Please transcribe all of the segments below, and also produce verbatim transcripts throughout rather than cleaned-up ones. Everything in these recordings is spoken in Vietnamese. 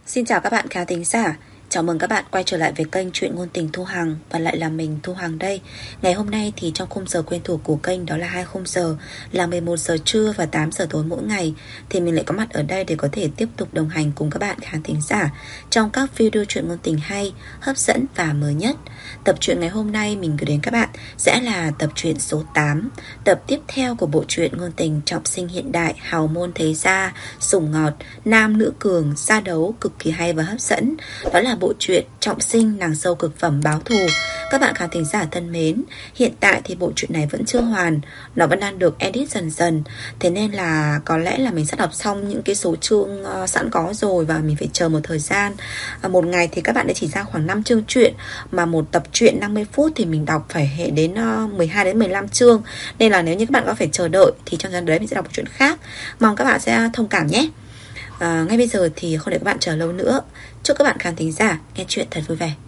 Xin chào các bạn khán thính giả. Chào mừng các bạn quay trở lại với kênh Chuyện Ngôn Tình Thu Hằng. Và lại là mình Thu Hằng đây. Ngày hôm nay thì trong khung giờ quen thuộc của kênh, đó là hai khung giờ là mười một giờ trưa và tám giờ tối mỗi ngày, thì mình lại có mặt ở đây để có thể tiếp tục đồng hành cùng các bạn khán thính giả trong các video chuyện ngôn tình hay, hấp dẫn và mới nhất. Tập truyện ngày hôm nay mình gửi đến các bạn sẽ là tập truyện số tám, tập tiếp theo của bộ truyện ngôn tình trọng sinh hiện đại, hào môn thế gia, sủng ngọt, nam nữ cường, gia đấu cực kỳ hay và hấp dẫn. Đó là bộ truyện trọng sinh nàng dâu cực phẩm báo thù. Các bạn khán thính giả thân mến, hiện tại thì bộ truyện này vẫn chưa hoàn, nó vẫn đang được edit dần dần. Thế nên là có lẽ là mình sẽ đọc xong những cái số chương uh, sẵn có rồi, và mình phải chờ một thời gian. uh, Một ngày thì các bạn đã chỉ ra khoảng năm chương truyện, mà một tập truyện năm mươi phút thì mình đọc phải hệ đến uh, mười hai đến mười lăm chương. Nên là nếu như các bạn có phải chờ đợi thì trong gian đấy mình sẽ đọc một chuyện khác. Mong các bạn sẽ thông cảm nhé. À, ngay bây giờ thì không để các bạn chờ lâu nữa, chúc các bạn khán thính giả nghe chuyện thật vui vẻ.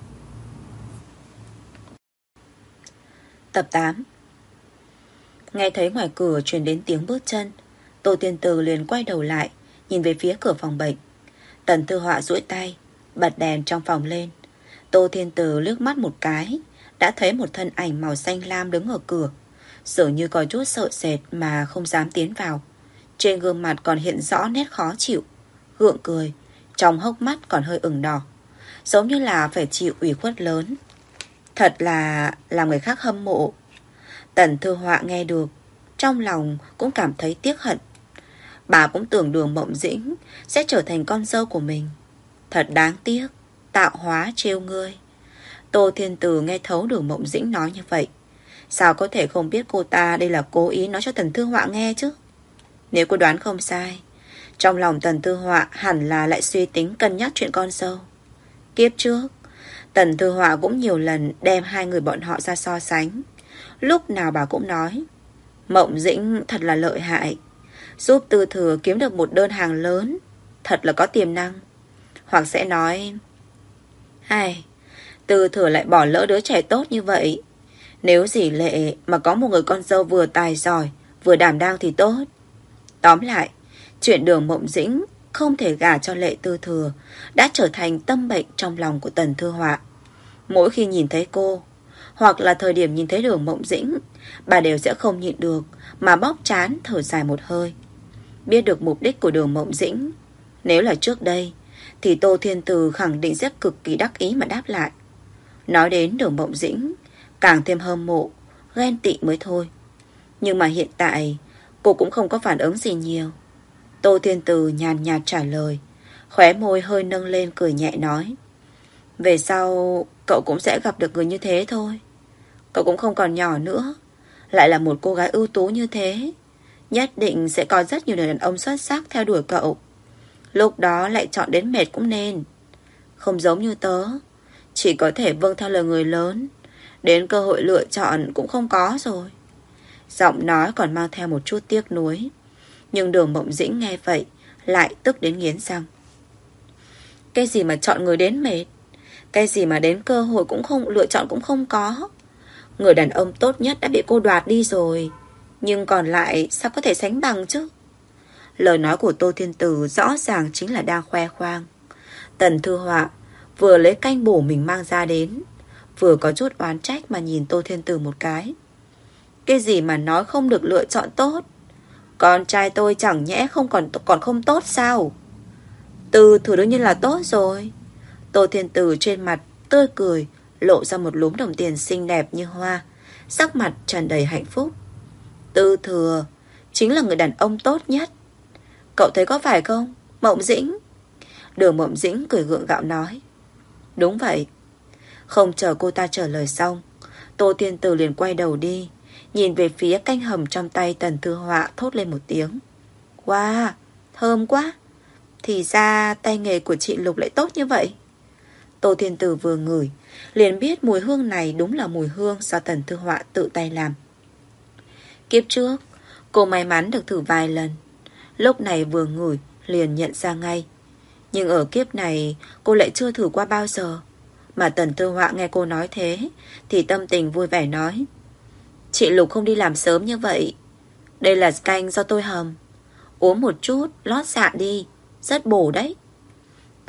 Tập tám. Nghe thấy ngoài cửa truyền đến tiếng bước chân, Tô Tiên Từ liền quay đầu lại, nhìn về phía cửa phòng bệnh. Tần Thư Họa duỗi tay bật đèn trong phòng lên. Tô Tiên Từ liếc mắt một cái, đã thấy một thân ảnh màu xanh lam đứng ở cửa, dường như có chút sợ sệt mà không dám tiến vào. Trên gương mặt còn hiện rõ nét khó chịu, gượng cười, trong hốc mắt còn hơi ửng đỏ, giống như là phải chịu ủy khuất lớn. Thật là làm người khác hâm mộ. Tần Thư Họa nghe được, trong lòng cũng cảm thấy tiếc hận. Bà cũng tưởng Đường Mộng Dĩnh sẽ trở thành con dâu của mình. Thật đáng tiếc, tạo hóa trêu ngươi. Tô Thiên Từ nghe thấu Đường Mộng Dĩnh nói như vậy, sao có thể không biết cô ta đây là cố ý nói cho Tần Thư Họa nghe chứ? Nếu cô đoán không sai, trong lòng Tần Thư Họa hẳn là lại suy tính cân nhắc chuyện con dâu. Kiếp trước, Tần Thư Họa cũng nhiều lần đem hai người bọn họ ra so sánh. Lúc nào bà cũng nói Mộng Dĩnh thật là lợi hại, giúp Tư Thừa kiếm được một đơn hàng lớn, thật là có tiềm năng. Hoặc sẽ nói, ai, Tư Thừa lại bỏ lỡ đứa trẻ tốt như vậy. Nếu dì Lệ mà có một người con dâu vừa tài giỏi vừa đảm đang thì tốt. Tóm lại, chuyện Đường Mộng Dĩnh không thể gả cho Lệ Tư Thừa đã trở thành tâm bệnh trong lòng của Tần Thư Họa. Mỗi khi nhìn thấy cô, hoặc là thời điểm nhìn thấy Đường Mộng Dĩnh, bà đều sẽ không nhịn được mà bóp trán thở dài một hơi. Biết được mục đích của Đường Mộng Dĩnh, nếu là trước đây thì Tô Thiên Từ khẳng định sẽ cực kỳ đắc ý mà đáp lại. Nói đến Đường Mộng Dĩnh, càng thêm hâm mộ, ghen tị mới thôi. Nhưng mà hiện tại cô cũng không có phản ứng gì nhiều. Tô Thiên Từ nhàn nhạt trả lời, khóe môi hơi nâng lên cười nhẹ nói, về sau cậu cũng sẽ gặp được người như thế thôi. Cậu cũng không còn nhỏ nữa, lại là một cô gái ưu tú như thế, nhất định sẽ có rất nhiều người đàn ông xuất sắc theo đuổi cậu. Lúc đó lại chọn đến mệt cũng nên. Không giống như tớ, chỉ có thể vâng theo lời người lớn, đến cơ hội lựa chọn cũng không có rồi. Giọng nói còn mang theo một chút tiếc nuối. Nhưng Đường Mộng Dĩnh nghe vậy lại tức đến nghiến răng. Cái gì mà chọn người đến mệt, cái gì mà đến cơ hội cũng không lựa chọn cũng không có. Người đàn ông tốt nhất đã bị cô đoạt đi rồi, nhưng còn lại sao có thể sánh bằng chứ? Lời nói của Tô Thiên Từ rõ ràng chính là đang khoe khoang. Tần Thư Họa vừa lấy canh bổ mình mang ra đến, vừa có chút oán trách mà nhìn Tô Thiên Từ một cái. Cái gì mà nói không được lựa chọn tốt? Con trai tôi chẳng nhẽ không còn còn không tốt sao? Từ Thừa đương nhiên là tốt rồi. Tô Thiên Từ trên mặt tươi cười, lộ ra một lúm đồng tiền xinh đẹp như hoa, sắc mặt tràn đầy hạnh phúc. Tư Thừa chính là người đàn ông tốt nhất. Cậu thấy có phải không, Mộng Dĩnh? Đường Mộng Dĩnh cười gượng gạo nói, đúng vậy. Không chờ cô ta trả lời xong, Tô Thiên Từ liền quay đầu đi, nhìn về phía canh hầm trong tay Tần Thư Họa, thốt lên một tiếng, wow, thơm quá. Thì ra tay nghề của chị Lục lại tốt như vậy. Tô Thiên Từ vừa ngửi liền biết mùi hương này đúng là mùi hương do Tần Thư Họa tự tay làm. Kiếp trước cô may mắn được thử vài lần, lúc này vừa ngửi liền nhận ra ngay. Nhưng ở kiếp này cô lại chưa thử qua bao giờ. Mà Tần Thư Họa nghe cô nói thế thì tâm tình vui vẻ nói, chị Lục không đi làm sớm như vậy, đây là canh do tôi hầm, uống một chút lót dạ đi, rất bổ đấy.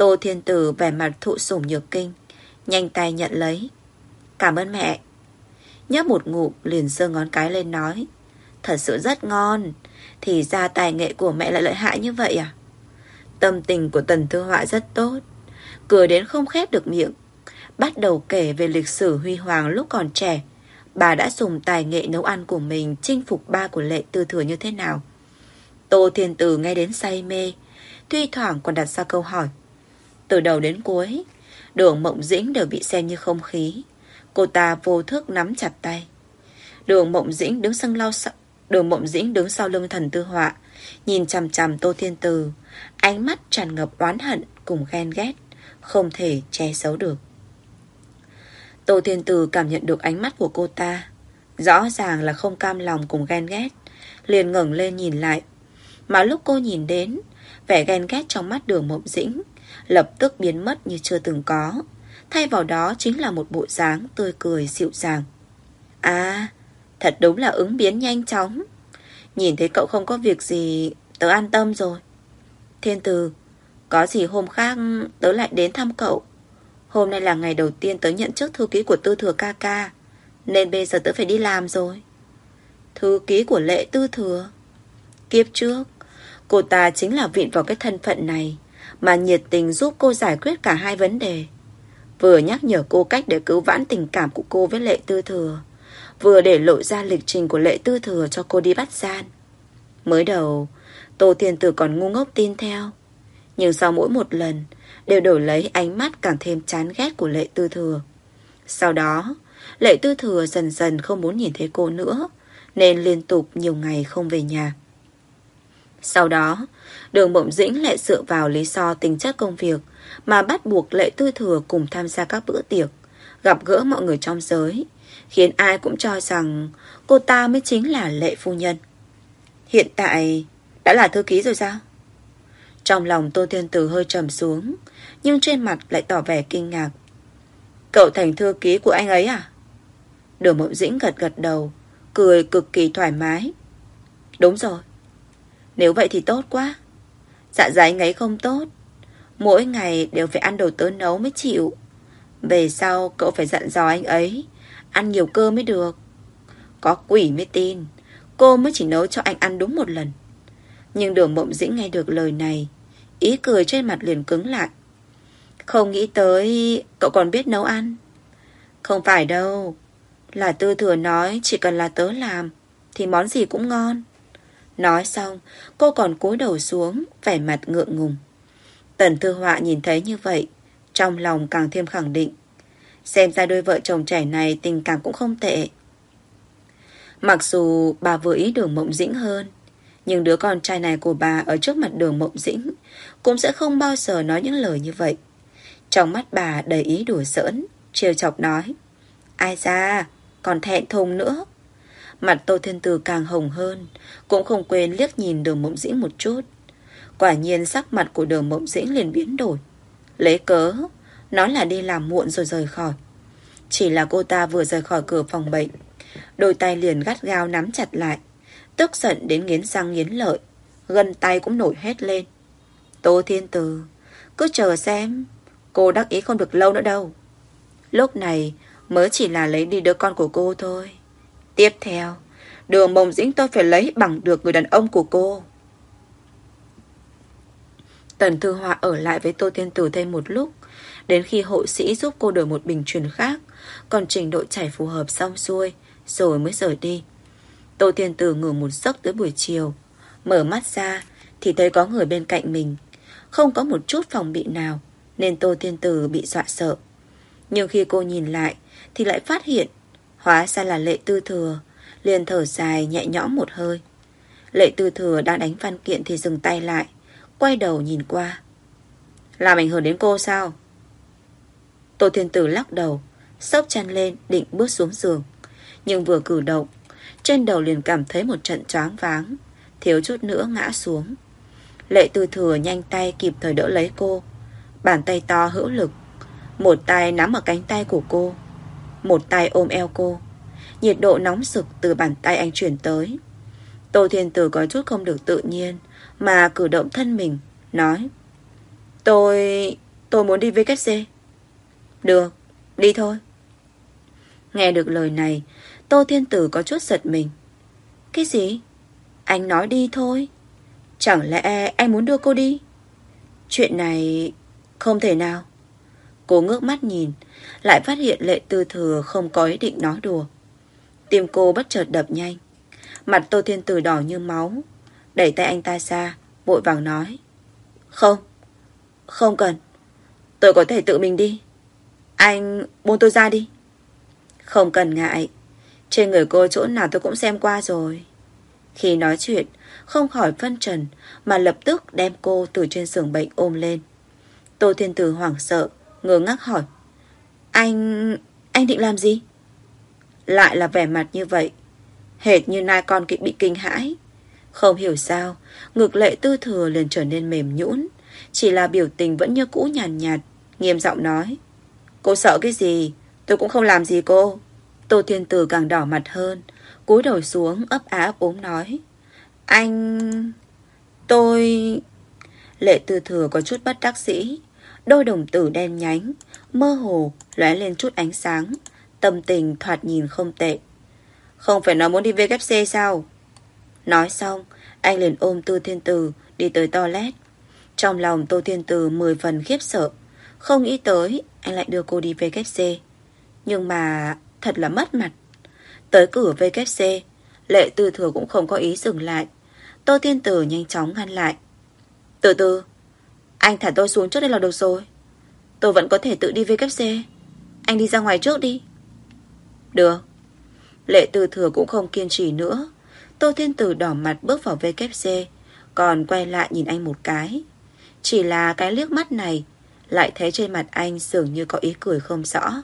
Tô Thiên Tử vẻ mặt thụ sủng nhược kinh, nhanh tay nhận lấy. Cảm ơn mẹ. Nhấp một ngụm liền giơ ngón cái lên nói. Thật sự rất ngon. Thì ra tài nghệ của mẹ lại lợi hại như vậy à? Tâm tình của Tần Thư Họa rất tốt, cười đến không khép được miệng. Bắt đầu kể về lịch sử huy hoàng lúc còn trẻ. Bà đã dùng tài nghệ nấu ăn của mình chinh phục ba của Lệ Tư Thừa như thế nào. Tô Thiên Tử nghe đến say mê, thi thoảng còn đặt ra câu hỏi. Từ đầu đến cuối, Đường Mộng Dĩnh đều bị xem như không khí. Cô ta vô thức nắm chặt tay. Đường Mộng Dĩnh đứng sân lau sau, Đường Mộng Dĩnh đứng sau lưng Thần Tư Họa, nhìn chằm chằm Tô Thiên Tử, ánh mắt tràn ngập oán hận cùng ghen ghét, không thể che giấu được. Tô Thiên Tử cảm nhận được ánh mắt của cô ta, rõ ràng là không cam lòng cùng ghen ghét, liền ngẩng lên nhìn lại. Mà lúc cô nhìn đến, vẻ ghen ghét trong mắt Đường Mộng Dĩnh lập tức biến mất như chưa từng có, thay vào đó chính là một bộ dáng tươi cười dịu dàng. À, thật đúng là ứng biến nhanh chóng. Nhìn thấy cậu không có việc gì, tớ an tâm rồi. Thiên Tử, có gì hôm khác tớ lại đến thăm cậu. Hôm nay là ngày đầu tiên tớ nhận chức thư ký của Tư Thừa ca ca, nên bây giờ tớ phải đi làm rồi. Thư ký của Lệ Tư Thừa? Kiếp trước, cô ta chính là vịn vào cái thân phận này mà nhiệt tình giúp cô giải quyết cả hai vấn đề. Vừa nhắc nhở cô cách để cứu vãn tình cảm của cô với Lệ Tư Thừa, vừa để lộ ra lịch trình của Lệ Tư Thừa cho cô đi bắt gian. Mới đầu, Tô Thiên Tử còn ngu ngốc tin theo, nhưng sau mỗi một lần đều đổi lấy ánh mắt càng thêm chán ghét của Lệ Tư Thừa. Sau đó, Lệ Tư Thừa dần dần không muốn nhìn thấy cô nữa, nên liên tục nhiều ngày không về nhà. Sau đó, Đường Mộng Dĩnh lại dựa vào lý do tính chất công việc mà bắt buộc Lệ Tư Thừa cùng tham gia các bữa tiệc, gặp gỡ mọi người trong giới, khiến ai cũng cho rằng cô ta mới chính là Lệ phu nhân. Hiện tại đã là thư ký rồi sao? Trong lòng Tô Thiên Tử hơi trầm xuống, nhưng trên mặt lại tỏ vẻ kinh ngạc. Cậu thành thư ký của anh ấy à? Đường Mộng Dĩnh gật gật đầu, cười cực kỳ thoải mái. Đúng rồi. Nếu vậy thì tốt quá. Dạ dày anh ấy không tốt, mỗi ngày đều phải ăn đồ tớ nấu mới chịu. Về sau cậu phải dặn dò anh ấy ăn nhiều cơm mới được. Có quỷ mới tin cô mới chỉ nấu cho anh ăn đúng một lần. Nhưng Đường Mộng Dĩnh nghe được lời này, ý cười trên mặt liền cứng lại. Không nghĩ tới cậu còn biết nấu ăn. Không phải đâu, là Tư Thừa nói chỉ cần là tớ làm thì món gì cũng ngon. Nói xong, cô còn cúi đầu xuống, vẻ mặt ngượng ngùng. Tần Thư Họa nhìn thấy như vậy, trong lòng càng thêm khẳng định. Xem ra đôi vợ chồng trẻ này tình cảm cũng không tệ. Mặc dù bà vừa ý Đường Mộng Dĩnh hơn, nhưng đứa con trai này của bà ở trước mặt Đường Mộng Dĩnh cũng sẽ không bao giờ nói những lời như vậy. Trong mắt bà đầy ý đùa giỡn, trêu chọc nói. Ai da, còn thẹn thùng nữa. Mặt Tô Thiên Tử càng hồng hơn, cũng không quên liếc nhìn Đường Mộng Dĩnh một chút. Quả nhiên sắc mặt của Đường Mộng Dĩnh liền biến đổi, lấy cớ nói là đi làm muộn rồi rời khỏi. Chỉ là cô ta vừa rời khỏi cửa phòng bệnh, đôi tay liền gắt gao nắm chặt lại, tức giận đến nghiến răng nghiến lợi, gân tay cũng nổi hết lên. Tô Thiên Tử, cứ chờ xem, cô đắc ý không được lâu nữa đâu. Lúc này mới chỉ là lấy đi đứa con của cô thôi. Tiếp theo, Đường Mộng Dĩnh tôi phải lấy bằng được người đàn ông của cô. Tần Thư Họa ở lại với Tô Thiên Tử thêm một lúc, đến khi hộ sĩ giúp cô đổi một bình truyền khác, còn trình độ chảy phù hợp xong xuôi, rồi mới rời đi. Tô Thiên Tử ngủ một giấc tới buổi chiều, mở mắt ra thì thấy có người bên cạnh mình, không có một chút phòng bị nào, nên Tô Thiên Tử bị dọa sợ. Nhưng khi cô nhìn lại thì lại phát hiện hóa ra là Lệ Tư Thừa, liền thở dài nhẹ nhõm một hơi. Lệ Tư Thừa đang đánh văn kiện thì dừng tay lại, quay đầu nhìn qua. Làm ảnh hưởng đến cô sao? Tô Thiên Tử lắc đầu, xốc chân lên định bước xuống giường, nhưng vừa cử động, trên đầu liền cảm thấy một trận choáng váng, thiếu chút nữa ngã xuống. Lệ Tư Thừa nhanh tay kịp thời đỡ lấy cô, bàn tay to hữu lực, một tay nắm ở cánh tay của cô, một tay ôm eo cô. Nhiệt độ nóng sực từ bàn tay anh chuyển tới. Tô Thiên Tử có chút không được tự nhiên mà cử động thân mình, nói. Tôi... Tôi muốn đi vê kép xê. Được, đi thôi. Nghe được lời này, Tô Thiên Tử có chút giật mình. Cái gì? Anh nói đi thôi. Chẳng lẽ anh muốn đưa cô đi? Chuyện này không thể nào. Cô ngước mắt nhìn, lại phát hiện Lệ Tư Thừa không có ý định nói đùa. Tim cô bất chợt đập nhanh. Mặt Tô Thiên Tử đỏ như máu, đẩy tay anh ta ra, vội vàng nói. Không, không cần. Tôi có thể tự mình đi. Anh buông tôi ra đi. Không cần ngại. Trên người cô chỗ nào tôi cũng xem qua rồi. Khi nói chuyện, không khỏi phân trần, mà lập tức đem cô từ trên giường bệnh ôm lên. Tô Thiên Tử hoảng sợ, ngơ ngác hỏi. Anh... anh định làm gì? Lại là vẻ mặt như vậy, hệt như nai con kỵ bị kinh hãi. Không hiểu sao, ngực Lệ Tư Thừa liền trở nên mềm nhũn, chỉ là biểu tình vẫn như cũ nhàn nhạt, nhạt, nghiêm giọng nói. Cô sợ cái gì? Tôi cũng không làm gì cô. Tô Thiên Tử càng đỏ mặt hơn, cúi đầu xuống ấp á ấp úng nói. Anh... tôi... Lệ Tư Thừa có chút bất đắc dĩ, đôi đồng tử đen nhánh, mơ hồ lóe lên chút ánh sáng, tâm tình thoạt nhìn không tệ. Không phải nói muốn đi vê kép xê sao? Nói xong, anh liền ôm Tô Thiên Tử đi tới toilet. Trong lòng Tô Thiên Tử mười phần khiếp sợ, không nghĩ tới anh lại đưa cô đi vê kép xê. Nhưng mà thật là mất mặt. Tới cửa vê kép xê, Lệ Tư Thừa cũng không có ý dừng lại. Tô Thiên Tử nhanh chóng ngăn lại. Từ từ, anh thả tôi xuống trước đây là được rồi. Tôi vẫn có thể tự đi vê kép xê. Anh đi ra ngoài trước đi. Được. Lệ Tư Thừa cũng không kiên trì nữa. Tô Thiên Tử đỏ mặt bước vào vê kép xê, còn quay lại nhìn anh một cái. Chỉ là cái liếc mắt này, lại thấy trên mặt anh dường như có ý cười không rõ.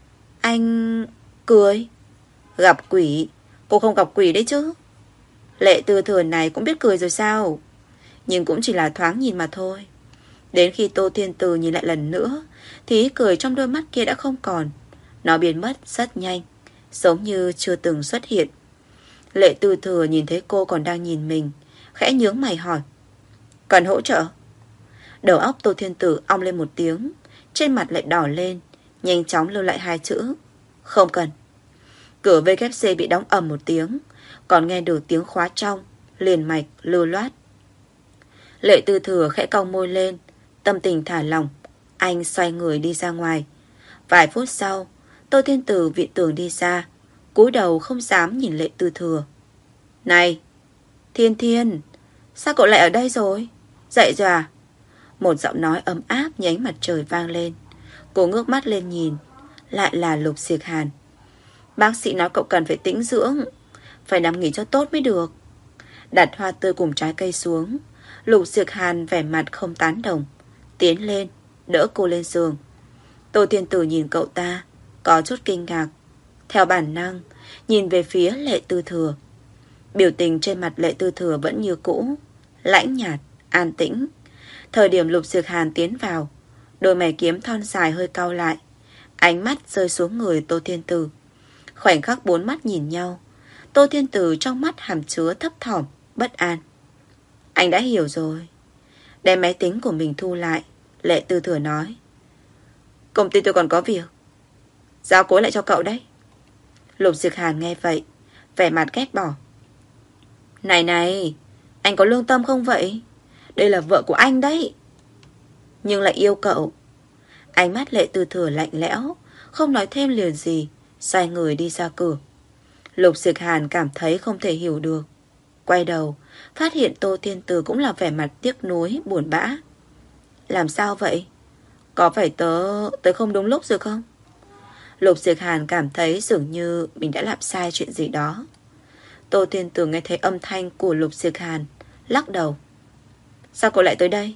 Anh... cười? Gặp quỷ? Cô không gặp quỷ đấy chứ? Lệ Tư Thừa này cũng biết cười rồi sao? Nhưng cũng chỉ là thoáng nhìn mà thôi. Đến khi Tô Thiên Tử nhìn lại lần nữa, thì ý cười trong đôi mắt kia đã không còn. Nó biến mất rất nhanh, giống như chưa từng xuất hiện. Lệ Tư Thừa nhìn thấy cô còn đang nhìn mình, khẽ nhướng mày hỏi. Cần hỗ trợ? Đầu óc Tô Thiên Tử ong lên một tiếng, trên mặt lại đỏ lên, nhanh chóng lưu lại hai chữ. Không cần. Cửa vê kép xê bị đóng ầm một tiếng, còn nghe được tiếng khóa trong, liền mạch, lưu loát. Lệ Tư Thừa khẽ cong môi lên, tâm tình thả lỏng. Anh xoay người đi ra ngoài. Vài phút sau, Tô Thiên Tử viện tường đi ra, cúi đầu không dám nhìn Lệ Tư Thừa. Này, Thiên Thiên, sao cậu lại ở đây rồi? Dậy rồi à? Một giọng nói ấm áp như ánh mặt trời vang lên. Cô ngước mắt lên nhìn, lại là Lục Diệc Hàn. Bác sĩ nói cậu cần phải tĩnh dưỡng, phải nằm nghỉ cho tốt mới được. Đặt hoa tươi cùng trái cây xuống, Lục Diệc Hàn vẻ mặt không tán đồng, tiến lên, đỡ cô lên giường. Tô Thiên Tử nhìn cậu ta, có chút kinh ngạc. Theo bản năng, nhìn về phía Lệ Tư Thừa. Biểu tình trên mặt Lệ Tư Thừa vẫn như cũ, lãnh nhạt, an tĩnh. Thời điểm Lục Diệc Hàn tiến vào, đôi mày kiếm thon dài hơi cau lại, ánh mắt rơi xuống người Tô Thiên Tử. Khoảnh khắc bốn mắt nhìn nhau, Tô Thiên Tử trong mắt hàm chứa thấp thỏm, bất an. Anh đã hiểu rồi. Đem máy tính của mình thu lại, Lệ Tư Thừa nói. Công ty tôi còn có việc, giao cối lại cho cậu đấy. Lục Diệc Hàn nghe vậy, vẻ mặt ghét bỏ. Này này, anh có lương tâm không vậy? Đây là vợ của anh đấy. Nhưng lại yêu cậu. Ánh mắt Lệ Tư Thừa lạnh lẽo, không nói thêm liền gì, xoay người đi ra cửa. Lục Diệc Hàn cảm thấy không thể hiểu được, quay đầu, phát hiện Tô Thiên Tử cũng là vẻ mặt tiếc nuối, buồn bã. Làm sao vậy? Có phải tớ tớ không đúng lúc rồi không? Lục Diệc Hàn cảm thấy dường như mình đã làm sai chuyện gì đó. Tô Thiên Tử nghe thấy âm thanh của Lục Diệc Hàn, lắc đầu. Sao cậu lại tới đây?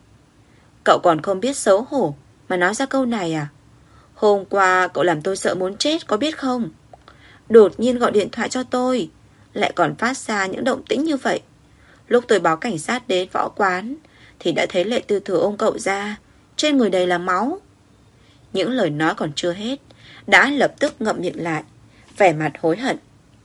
Cậu còn không biết xấu hổ mà nói ra câu này à? Hôm qua cậu làm tôi sợ muốn chết có biết không? Đột nhiên gọi điện thoại cho tôi, lại còn phát ra những động tĩnh như vậy. Lúc tôi báo cảnh sát đến võ quán thì đã thấy Lệ Tư Thừa ôm cậu ra, trên người đầy là máu. Những lời nói còn chưa hết, đã lập tức ngậm miệng lại, vẻ mặt hối hận.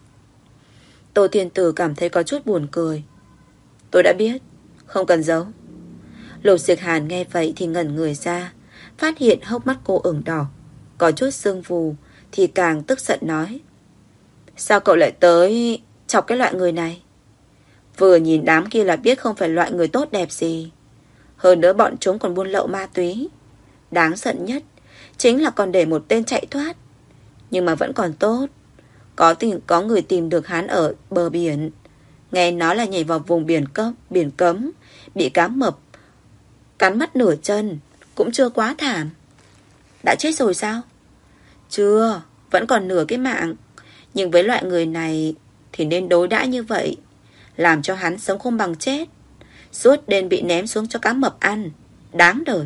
Tô Thiên Tử cảm thấy có chút buồn cười. Tôi đã biết, không cần giấu. Lục Diệc Hàn nghe vậy thì ngẩn người ra, phát hiện hốc mắt cô ửng đỏ, có chút sưng phù, thì càng tức giận nói: Sao cậu lại tới chọc cái loại người này? Vừa nhìn đám kia là biết không phải loại người tốt đẹp gì. Hơn nữa bọn chúng còn buôn lậu ma túy. Đáng giận nhất chính là còn để một tên chạy thoát. Nhưng mà vẫn còn tốt, Có tìm, có người tìm được hắn ở bờ biển. Nghe nói là nhảy vào vùng biển cấm, biển cấm, bị cá mập cắn mất nửa chân, cũng chưa quá thảm. Đã chết rồi sao? Chưa, vẫn còn nửa cái mạng. Nhưng với loại người này thì nên đối đãi như vậy, làm cho hắn sống không bằng chết. Suốt đêm bị ném xuống cho cá mập ăn, đáng đời.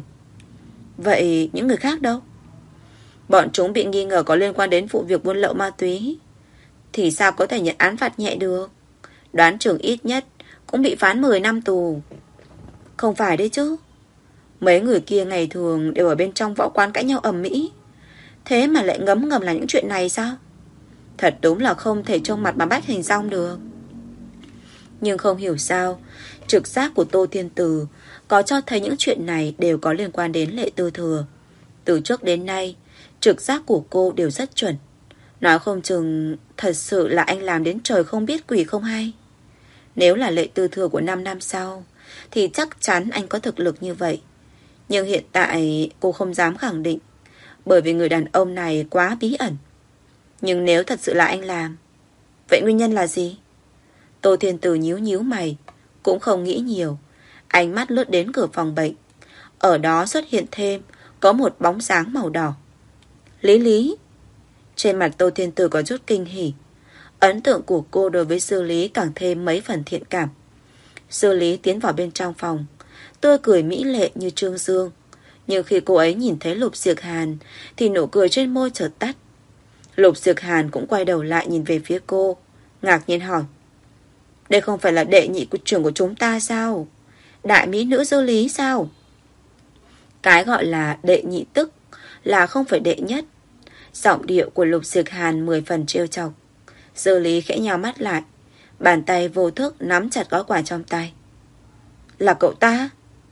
Vậy những người khác đâu? Bọn chúng bị nghi ngờ có liên quan đến vụ việc buôn lậu ma túy, thì sao có thể nhận án phạt nhẹ được? Đoán chừng ít nhất cũng bị phán mười năm tù. Không phải đấy chứ. Mấy người kia ngày thường đều ở bên trong võ quán cãi nhau ầm ĩ, thế mà lại ngấm ngầm là những chuyện này sao? Thật đúng là không thể trông mặt mà bắt hình dong được. Nhưng không hiểu sao, trực giác của Tô Thiên Từ có cho thấy những chuyện này đều có liên quan đến Lệ Tư Thừa. Từ trước đến nay, trực giác của cô đều rất chuẩn. Nói không chừng thật sự là anh làm đến trời không biết quỷ không hay. Nếu là Lệ Tư Thừa của năm năm sau thì chắc chắn anh có thực lực như vậy. Nhưng hiện tại cô không dám khẳng định, bởi vì người đàn ông này quá bí ẩn. Nhưng nếu thật sự là anh làm, vậy nguyên nhân là gì? Tô Thiên Từ nhíu nhíu mày, cũng không nghĩ nhiều. Ánh mắt lướt đến cửa phòng bệnh. Ở đó xuất hiện thêm có một bóng dáng màu đỏ. Lý Lý. Trên mặt Tô Thiên Từ có chút kinh hỉ. Ấn tượng của cô đối với Sư Lý càng thêm mấy phần thiện cảm. Sư Lý tiến vào bên trong phòng, tươi cười mỹ lệ như trương dương. Nhưng khi cô ấy nhìn thấy Lục Diệc Hàn thì nụ cười trên môi chợt tắt. Lục Diệc Hàn cũng quay đầu lại nhìn về phía cô, ngạc nhiên hỏi: Đây không phải là đệ nhị của trưởng của chúng ta sao? Đại mỹ nữ Sư Lý sao? Cái gọi là đệ nhị tức là không phải đệ nhất. Giọng điệu của Lục Diệc Hàn mười phần trêu chọc. Sư Lý khẽ nhào mắt lại, bàn tay vô thức nắm chặt gói quà trong tay. Là cậu ta?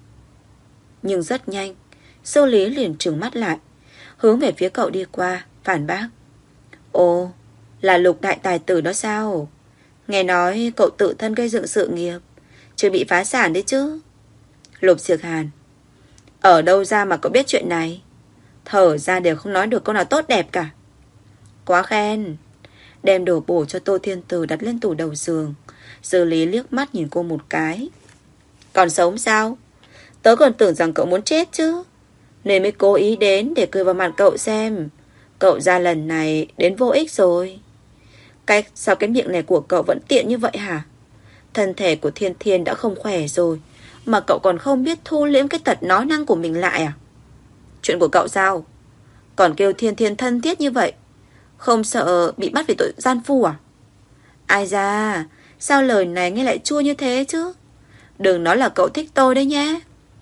Nhưng rất nhanh, Sư Lý liền trừng mắt lại, hướng về phía cậu đi qua, phản bác: Ồ, là Lục đại tài tử đó sao? Nghe nói cậu tự thân gây dựng sự nghiệp, chưa bị phá sản đấy chứ? Lục Diệc Hàn: Ở đâu ra mà cậu biết chuyện này? Thở ra đều không nói được câu nào tốt đẹp cả. Quá khen. Đem đồ bổ cho Tô Thiên Từ đặt lên tủ đầu giường. Sư Lý liếc mắt nhìn cô một cái. Còn sống sao? Tớ còn tưởng rằng cậu muốn chết chứ, nên mới cố ý đến để cười vào mặt cậu xem. Cậu ra lần này đến vô ích rồi. Cái, sao cái miệng này của cậu vẫn tiện như vậy hả? Thân thể của Thiên Thiên đã không khỏe rồi, mà cậu còn không biết thu liễm cái tật nói năng của mình lại à? Chuyện của cậu sao? Còn kêu Thiên Thiên thân thiết như vậy, không sợ bị bắt vì tội gian phu à? Ai da, sao lời này nghe lại chua như thế chứ? Đừng nói là cậu thích tôi đấy nhé.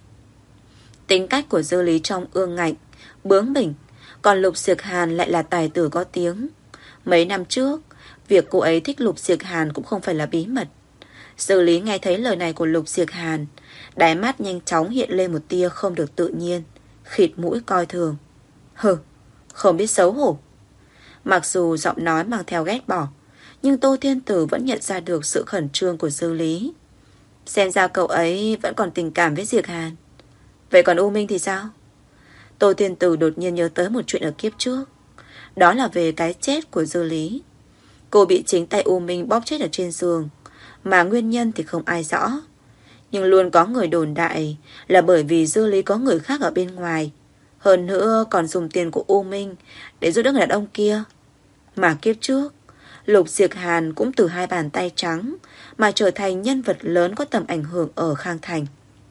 Tính cách của Dư Lý trong ương ngạnh, bướng bỉnh, còn Lục Diệc Hàn lại là tài tử có tiếng. Mấy năm trước, việc cô ấy thích Lục Diệc Hàn cũng không phải là bí mật. Dư Lý nghe thấy lời này của Lục Diệc Hàn, đáy mắt nhanh chóng hiện lên một tia không được tự nhiên, khịt mũi coi thường. Hừ, không biết xấu hổ. Mặc dù giọng nói mang theo ghét bỏ, nhưng Tô Thiên Tử vẫn nhận ra được sự khẩn trương của Dư Lý. Xem ra cậu ấy vẫn còn tình cảm với Diệc Hàn. Vậy còn U Minh thì sao? Tô Thiên Tử đột nhiên nhớ tới một chuyện ở kiếp trước. Đó là về cái chết của Dư Lý. Cô bị chính tay U Minh bóp chết ở trên giường, mà nguyên nhân thì không ai rõ. Nhưng luôn có người đồn đại là bởi vì Dư Lý có người khác ở bên ngoài, hơn nữa còn dùng tiền của U Minh để giúp đỡ người đàn ông kia. Mà kiếp trước, Lục Diệc Hàn cũng từ hai bàn tay trắng mà trở thành nhân vật lớn có tầm ảnh hưởng ở Khang Thành.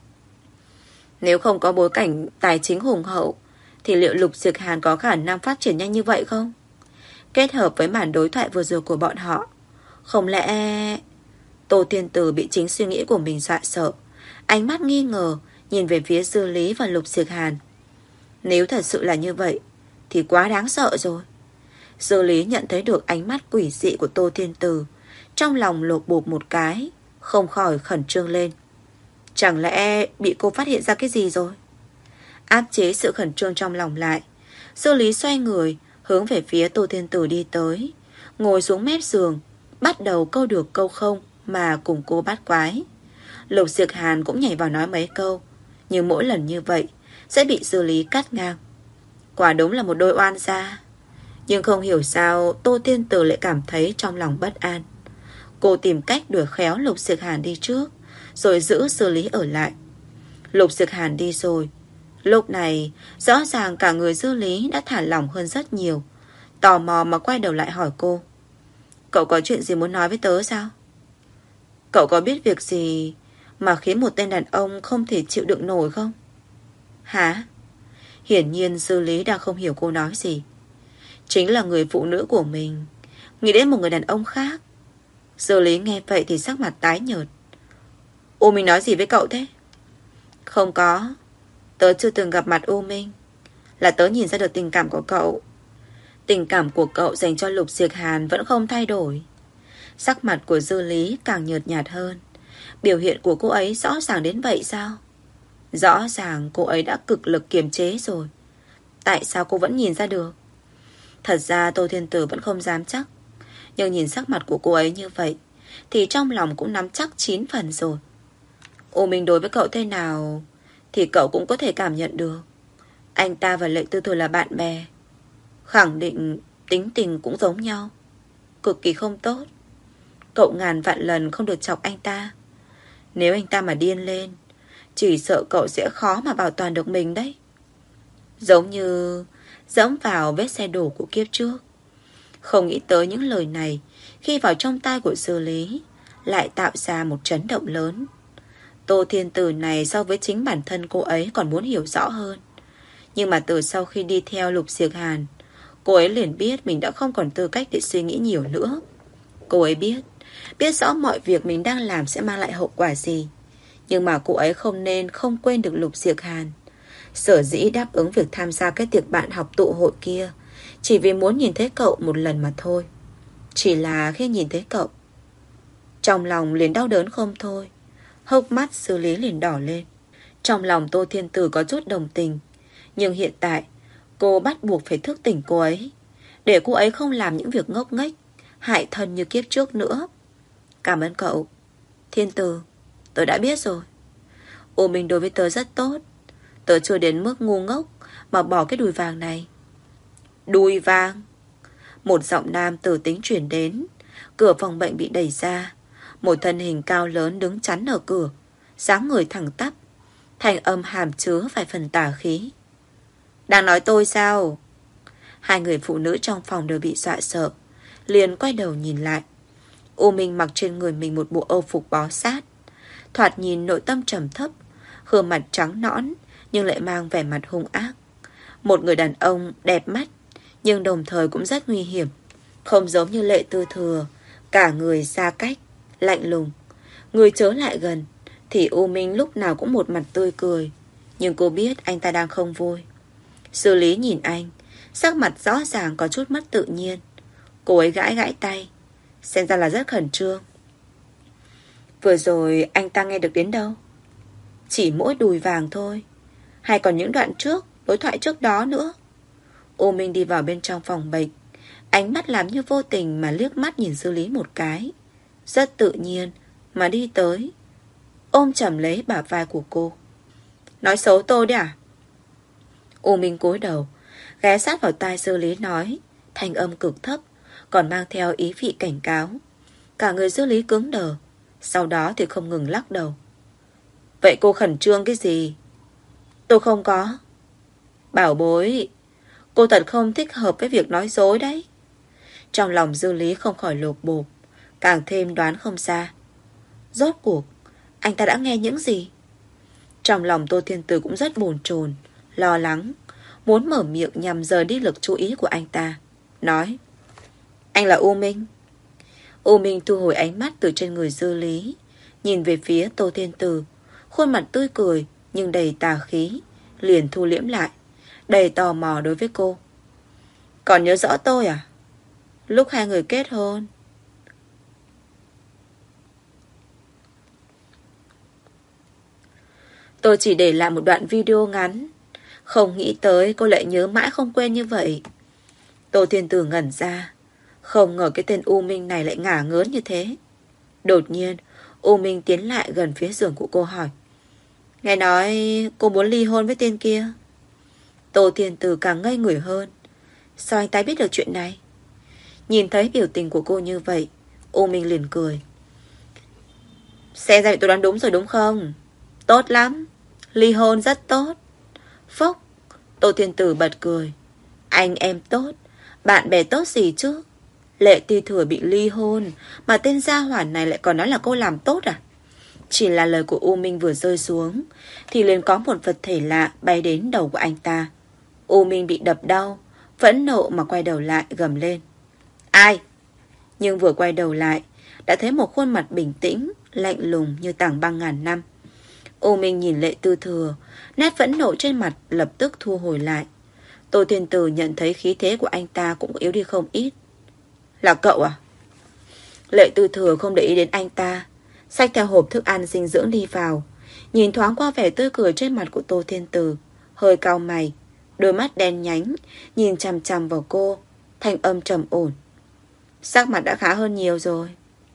Nếu không có bối cảnh tài chính hùng hậu, thì liệu Lục Diệc Hàn có khả năng phát triển nhanh như vậy không? Kết hợp với màn đối thoại vừa rồi của bọn họ, không lẽ... Tô Thiên Tử bị chính suy nghĩ của mình dọa sợ, ánh mắt nghi ngờ nhìn về phía Dư Lý và Lục Diệc Hàn. Nếu thật sự là như vậy thì quá đáng sợ rồi. Dư Lý nhận thấy được ánh mắt quỷ dị của Tô Thiên Tử, trong lòng lột bột một cái, không khỏi khẩn trương lên. Chẳng lẽ bị cô phát hiện ra cái gì rồi? Áp chế sự khẩn trương trong lòng lại, Dư Lý xoay người hướng về phía Tô Thiên Tử đi tới, ngồi xuống mép giường, bắt đầu câu được câu không mà cùng cô bắt quái. Lục Diệc Hàn cũng nhảy vào nói mấy câu, nhưng mỗi lần như vậy sẽ bị Dư Lý cắt ngang. Quả đúng là một đôi oan gia. Nhưng không hiểu sao Tô Thiên Tử lại cảm thấy trong lòng bất an. Cô tìm cách đuổi khéo Lục Diệc Hàn đi trước, rồi giữ Dư Lý ở lại. Lục Diệc Hàn đi rồi, lúc này rõ ràng cả người Dư Lý đã thả lỏng hơn rất nhiều, tò mò mà quay đầu lại hỏi cô: Cậu có chuyện gì muốn nói với tớ sao? Cậu có biết việc gì mà khiến một tên đàn ông không thể chịu đựng nổi không? Hả? Hiển nhiên Dư Lý đang không hiểu cô nói gì. Chính là người phụ nữ của mình nghĩ đến một người đàn ông khác. Dư Lý nghe vậy thì sắc mặt tái nhợt. U Minh nói gì với cậu thế? Không có, tớ chưa từng gặp mặt U Minh. Là tớ nhìn ra được tình cảm của cậu. Tình cảm của cậu dành cho Lục Diệc Hàn vẫn không thay đổi. Sắc mặt của Dư Lý càng nhợt nhạt hơn. Biểu hiện của cô ấy rõ ràng đến vậy sao? Rõ ràng cô ấy đã cực lực kiềm chế rồi. Tại sao cô vẫn nhìn ra được? Thật ra Tô Thiên Tử vẫn không dám chắc, nhưng nhìn sắc mặt của cô ấy như vậy thì trong lòng cũng nắm chắc chín phần rồi. U Minh đối với cậu thế nào thì cậu cũng có thể cảm nhận được. Anh ta và Lệ Tư Thừa là bạn bè, khẳng định tính tình cũng giống nhau, cực kỳ không tốt. Cậu ngàn vạn lần không được chọc anh ta. Nếu anh ta mà điên lên, chỉ sợ cậu sẽ khó mà bảo toàn được mình đấy. Giống như dẫm vào vết xe đổ của kiếp trước. Không nghĩ tới những lời này khi vào trong tai của Dư Lý lại tạo ra một chấn động lớn. Tô Thiên Tử này so với chính bản thân cô ấy còn muốn hiểu rõ hơn. Nhưng mà từ sau khi đi theo Lục Diệc Hàn, cô ấy liền biết mình đã không còn tư cách để suy nghĩ nhiều nữa. Cô ấy biết Biết rõ mọi việc mình đang làm sẽ mang lại hậu quả gì. Nhưng mà cô ấy không nên không quên được Lục Diệc Hàn. Sở dĩ đáp ứng việc tham gia cái tiệc bạn học tụ hội kia chỉ vì muốn nhìn thấy cậu một lần mà thôi. Chỉ là khi nhìn thấy cậu, trong lòng liền đau đớn không thôi. Hốc mắt Dư Lý liền đỏ lên. Trong lòng Tô Thiên Tử có chút đồng tình, nhưng hiện tại cô bắt buộc phải thức tỉnh cô ấy, để cô ấy không làm những việc ngốc nghếch hại thân như kiếp trước nữa. Cảm ơn cậu Thiên Tử, tớ đã biết rồi. U Minh đối với tớ rất tốt. Tớ chưa đến mức ngu ngốc mà bỏ cái đùi vàng này. Đùi vàng? Một giọng nam tử tính chuyển đến. Cửa phòng bệnh bị đẩy ra. Một thân hình cao lớn đứng chắn ở cửa, dáng người thẳng tắp, thành âm hàm chứa vài phần tà khí. Đang nói tôi sao? Hai người phụ nữ trong phòng đều bị dọa sợ, liền quay đầu nhìn lại. U Minh mặc trên người mình một bộ âu phục bó sát, thoạt nhìn nội tâm trầm thấp, gương mặt trắng nõn nhưng lại mang vẻ mặt hung ác. Một người đàn ông đẹp mắt nhưng đồng thời cũng rất nguy hiểm. Không giống như Lệ Tư Thừa, cả người xa cách, lạnh lùng. Người chớ lại gần thì U Minh lúc nào cũng một mặt tươi cười, nhưng cô biết anh ta đang không vui. Dư Lý nhìn anh, sắc mặt rõ ràng có chút mất tự nhiên. Cô ấy gãi gãi tay, xem ra là rất khẩn trương. Vừa rồi anh ta nghe được đến đâu? Chỉ mỗi đùi vàng thôi, hay còn những đoạn trước, đối thoại trước đó nữa? U Minh đi vào bên trong phòng bệnh, ánh mắt làm như vô tình mà liếc mắt nhìn Dư Lý một cái, rất tự nhiên mà đi tới, ôm chầm lấy bả vai của cô. Nói xấu tôi đấy à? U Minh cúi đầu, ghé sát vào tai Dư Lý nói, thanh âm cực thấp, còn mang theo ý vị cảnh cáo. Cả người Dư Lý cứng đờ, sau đó thì không ngừng lắc đầu. Vậy cô khẩn trương cái gì? Tôi không có. Bảo bối, cô thật không thích hợp với việc nói dối đấy. Trong lòng Dư Lý không khỏi lột bột, càng thêm đoán không ra. Rốt cuộc anh ta đã nghe những gì? Trong lòng Tô Thiên Tử cũng rất bồn chồn, lo lắng, muốn mở miệng nhằm rời đi lực chú ý của anh ta. Nói, anh là U Minh. U Minh thu hồi ánh mắt từ trên người Dư Lý, nhìn về phía Tô Thiên Tử, khuôn mặt tươi cười nhưng đầy tà khí, liền thu liễm lại, đầy tò mò đối với cô. Còn nhớ rõ tôi à? Lúc hai người kết hôn. Tôi chỉ để lại một đoạn video ngắn, Không nghĩ tới cô lại nhớ mãi không quên như vậy. Tô Thiên Tử ngẩn ra. Không ngờ cái tên U Minh này lại ngả ngớn như thế. Đột nhiên U Minh tiến lại gần phía giường của cô hỏi: Nghe nói cô muốn ly hôn với tên kia. Tô Thiên Tử càng ngây người hơn. Sao anh ta biết được chuyện này? Nhìn thấy biểu tình của cô như vậy, U Minh liền cười. Xem ra tôi đoán đúng rồi đúng không? Tốt lắm, ly hôn rất tốt. Phốc. Tô Thiên Tử bật cười. Anh em tốt, bạn bè tốt gì chứ? Lệ Tư Thừa bị ly hôn mà tên gia hỏa này lại còn nói là cô làm tốt à? Chỉ là lời của U Minh vừa rơi xuống thì liền có một vật thể lạ bay đến đầu của anh ta. U Minh bị đập đau, phẫn nộ mà quay đầu lại gầm lên: Ai? Nhưng vừa quay đầu lại đã thấy một khuôn mặt bình tĩnh, lạnh lùng như tảng băng ngàn năm. U Minh nhìn Lệ Tư Thừa, nét phẫn nộ trên mặt lập tức thu hồi lại. Tô Thiên Tử nhận thấy khí thế của anh ta cũng yếu đi không ít. Là cậu à? Lệ Tư Thừa không để ý đến anh ta, xách theo hộp thức ăn dinh dưỡng đi vào. Nhìn thoáng qua vẻ tươi cười trên mặt của Tô Thiên Tử, hơi cau mày, đôi mắt đen nhánh nhìn chằm chằm vào cô, thanh âm trầm ổn: Sắc mặt đã khá hơn nhiều rồi.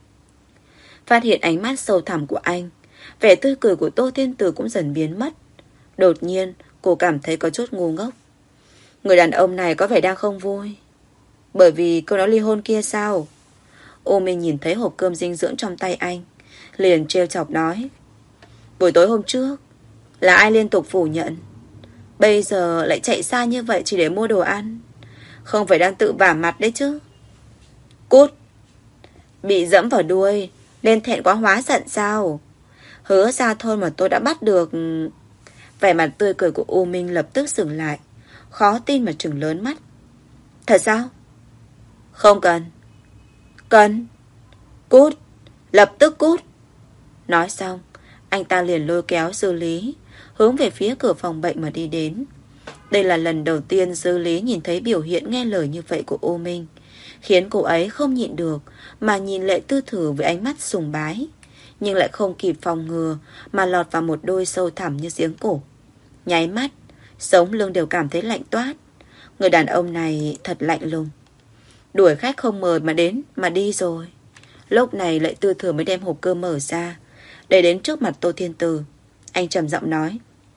Phát hiện ánh mắt sâu thẳm của anh, vẻ tươi cười của Tô Thiên Tử cũng dần biến mất. Đột nhiên cô cảm thấy có chút ngu ngốc. Người đàn ông này có vẻ đang không vui. Bởi vì câu nói ly hôn kia sao? U Minh nhìn thấy hộp cơm dinh dưỡng trong tay anh, liền trêu chọc nói: Buổi tối hôm trước là ai liên tục phủ nhận, bây giờ lại chạy xa như vậy chỉ để mua đồ ăn, không phải đang tự vả mặt đấy chứ? Cút! Bị dẫm vào đuôi nên thẹn quá hóa giận sao? Hứa ra thôi mà tôi đã bắt được. Vẻ mặt tươi cười của U Minh lập tức dừng lại, khó tin mà trừng lớn mắt. Thật sao? Không cần. Cần. Cút. Lập tức cút. Nói xong, anh ta liền lôi kéo Dư Lý hướng về phía cửa phòng bệnh mà đi đến. Đây là lần đầu tiên Dư Lý nhìn thấy biểu hiện nghe lời như vậy của U Minh, khiến cô ấy không nhịn được mà nhìn Lệ Tư Thừa với ánh mắt sùng bái, nhưng lại không kịp phòng ngừa mà lọt vào một đôi sâu thẳm như giếng cổ. Nháy mắt, sống lưng đều cảm thấy lạnh toát. Người đàn ông này thật lạnh lùng. Đuổi khách không mời mà đến mà đi rồi. Lúc này Lệ Tư Thừa mới đem hộp cơm mở ra, để đến trước mặt Tô Thiên Tử. Anh trầm giọng nói: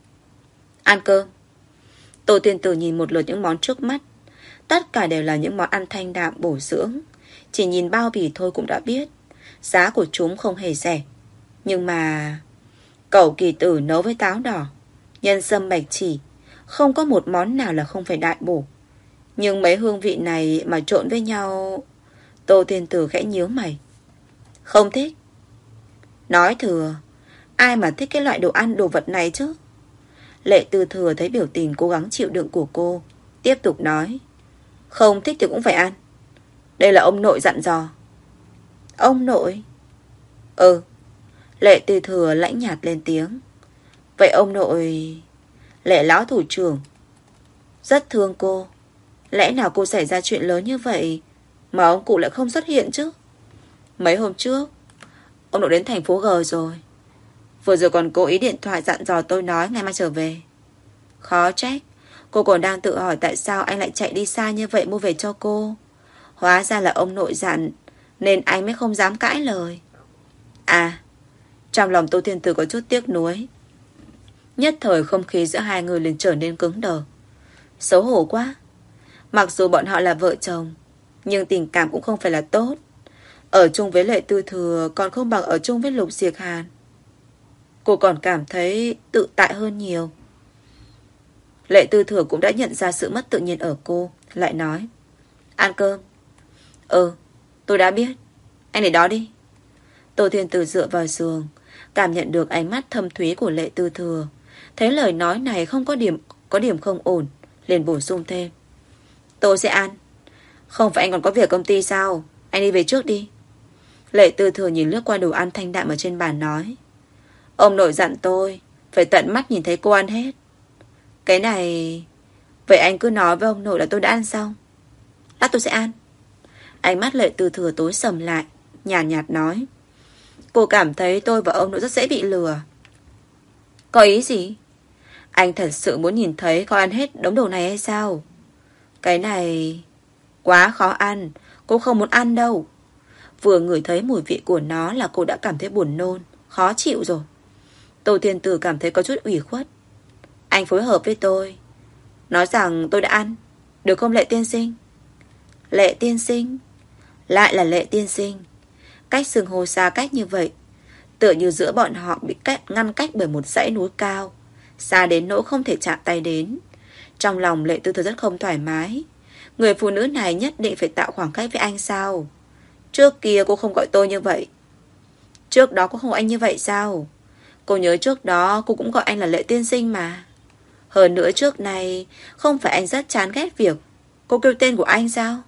Ăn cơm. Tô Thiên Tử nhìn một lượt những món trước mắt. Tất cả đều là những món ăn thanh đạm bổ dưỡng. Chỉ nhìn bao bì thôi cũng đã biết giá của chúng không hề rẻ. Nhưng mà cẩu kỳ tử nấu với táo đỏ, nhân sâm bạch chỉ, không có một món nào là không phải đại bổ. Nhưng mấy hương vị này mà trộn với nhau. Tô Thiên Tử khẽ nhíu mày. Không thích. Nói thừa, ai mà thích cái loại đồ ăn đồ vật này chứ? Lệ Tư Thừa thấy biểu tình cố gắng chịu đựng của cô, tiếp tục nói: Không thích thì cũng phải ăn. Đây là ông nội dặn dò. Ông nội? Ừ. Lệ Tư Thừa lãnh nhạt lên tiếng. Vậy ông nội... Lệ lão thủ trưởng rất thương cô. Lẽ nào cô xảy ra chuyện lớn như vậy mà ông cụ lại không xuất hiện chứ? Mấy hôm trước ông nội đến thành phố G rồi. Vừa rồi còn cố ý điện thoại dặn dò tôi nói ngày mai trở về. Khó trách cô còn đang tự hỏi tại sao anh lại chạy đi xa như vậy mua về cho cô. Hóa ra là ông nội dặn, nên anh mới không dám cãi lời. À, trong lòng Tô Thiên Tử có chút tiếc nuối. Nhất thời không khí giữa hai người liền trở nên cứng đờ. Xấu hổ quá. Mặc dù bọn họ là vợ chồng, nhưng tình cảm cũng không phải là tốt. Ở chung với Lệ Tư Thừa còn không bằng ở chung với Lục Diệc Hàn. Cô còn cảm thấy tự tại hơn nhiều. Lệ Tư Thừa cũng đã nhận ra sự mất tự nhiên ở cô, lại nói: Ăn cơm. Ừ, tôi đã biết. Anh để đó đi. Tô Thiên Tử dựa vào giường, cảm nhận được ánh mắt thâm thúy của Lệ Tư Thừa. Thấy lời nói này không có điểm Có điểm không ổn, liền bổ sung thêm: Tôi sẽ ăn. Không phải anh còn có việc công ty sao? Anh đi về trước đi. Lệ Tư Thừa nhìn lướt qua đồ ăn thanh đạm ở trên bàn nói: Ông nội dặn tôi phải tận mắt nhìn thấy cô ăn hết. Cái này... Vậy anh cứ nói với ông nội là tôi đã ăn xong. Lát tôi sẽ ăn. Ánh mắt Lệ Tư Thừa tối sầm lại, nhàn nhạt, nhạt nói: Cô cảm thấy tôi và ông nội rất dễ bị lừa. Có ý gì? Anh thật sự muốn nhìn thấy con ăn hết đống đồ này hay sao? Cái này quá khó ăn, cô không muốn ăn đâu. Vừa ngửi thấy mùi vị của nó là cô đã cảm thấy buồn nôn, khó chịu rồi. Tô Thiên Tử cảm thấy có chút ủy khuất. Anh phối hợp với tôi, nói rằng tôi đã ăn, được không Lệ tiên sinh? Lệ tiên sinh? Lại là Lệ tiên sinh. Cách xưng hô xa cách như vậy, tựa như giữa bọn họ bị cách, ngăn cách bởi một dãy núi cao, xa đến nỗi không thể chạm tay đến. Trong lòng Lệ Tư Thừa rất không thoải mái. Người phụ nữ này nhất định phải tạo khoảng cách với anh sao? Trước kia cô không gọi tôi như vậy. Trước đó cô không gọi anh như vậy sao? Cô nhớ trước đó cô cũng gọi anh là Lệ tiên sinh mà. Hơn nữa trước này không phải anh rất chán ghét việc cô kêu tên của anh sao?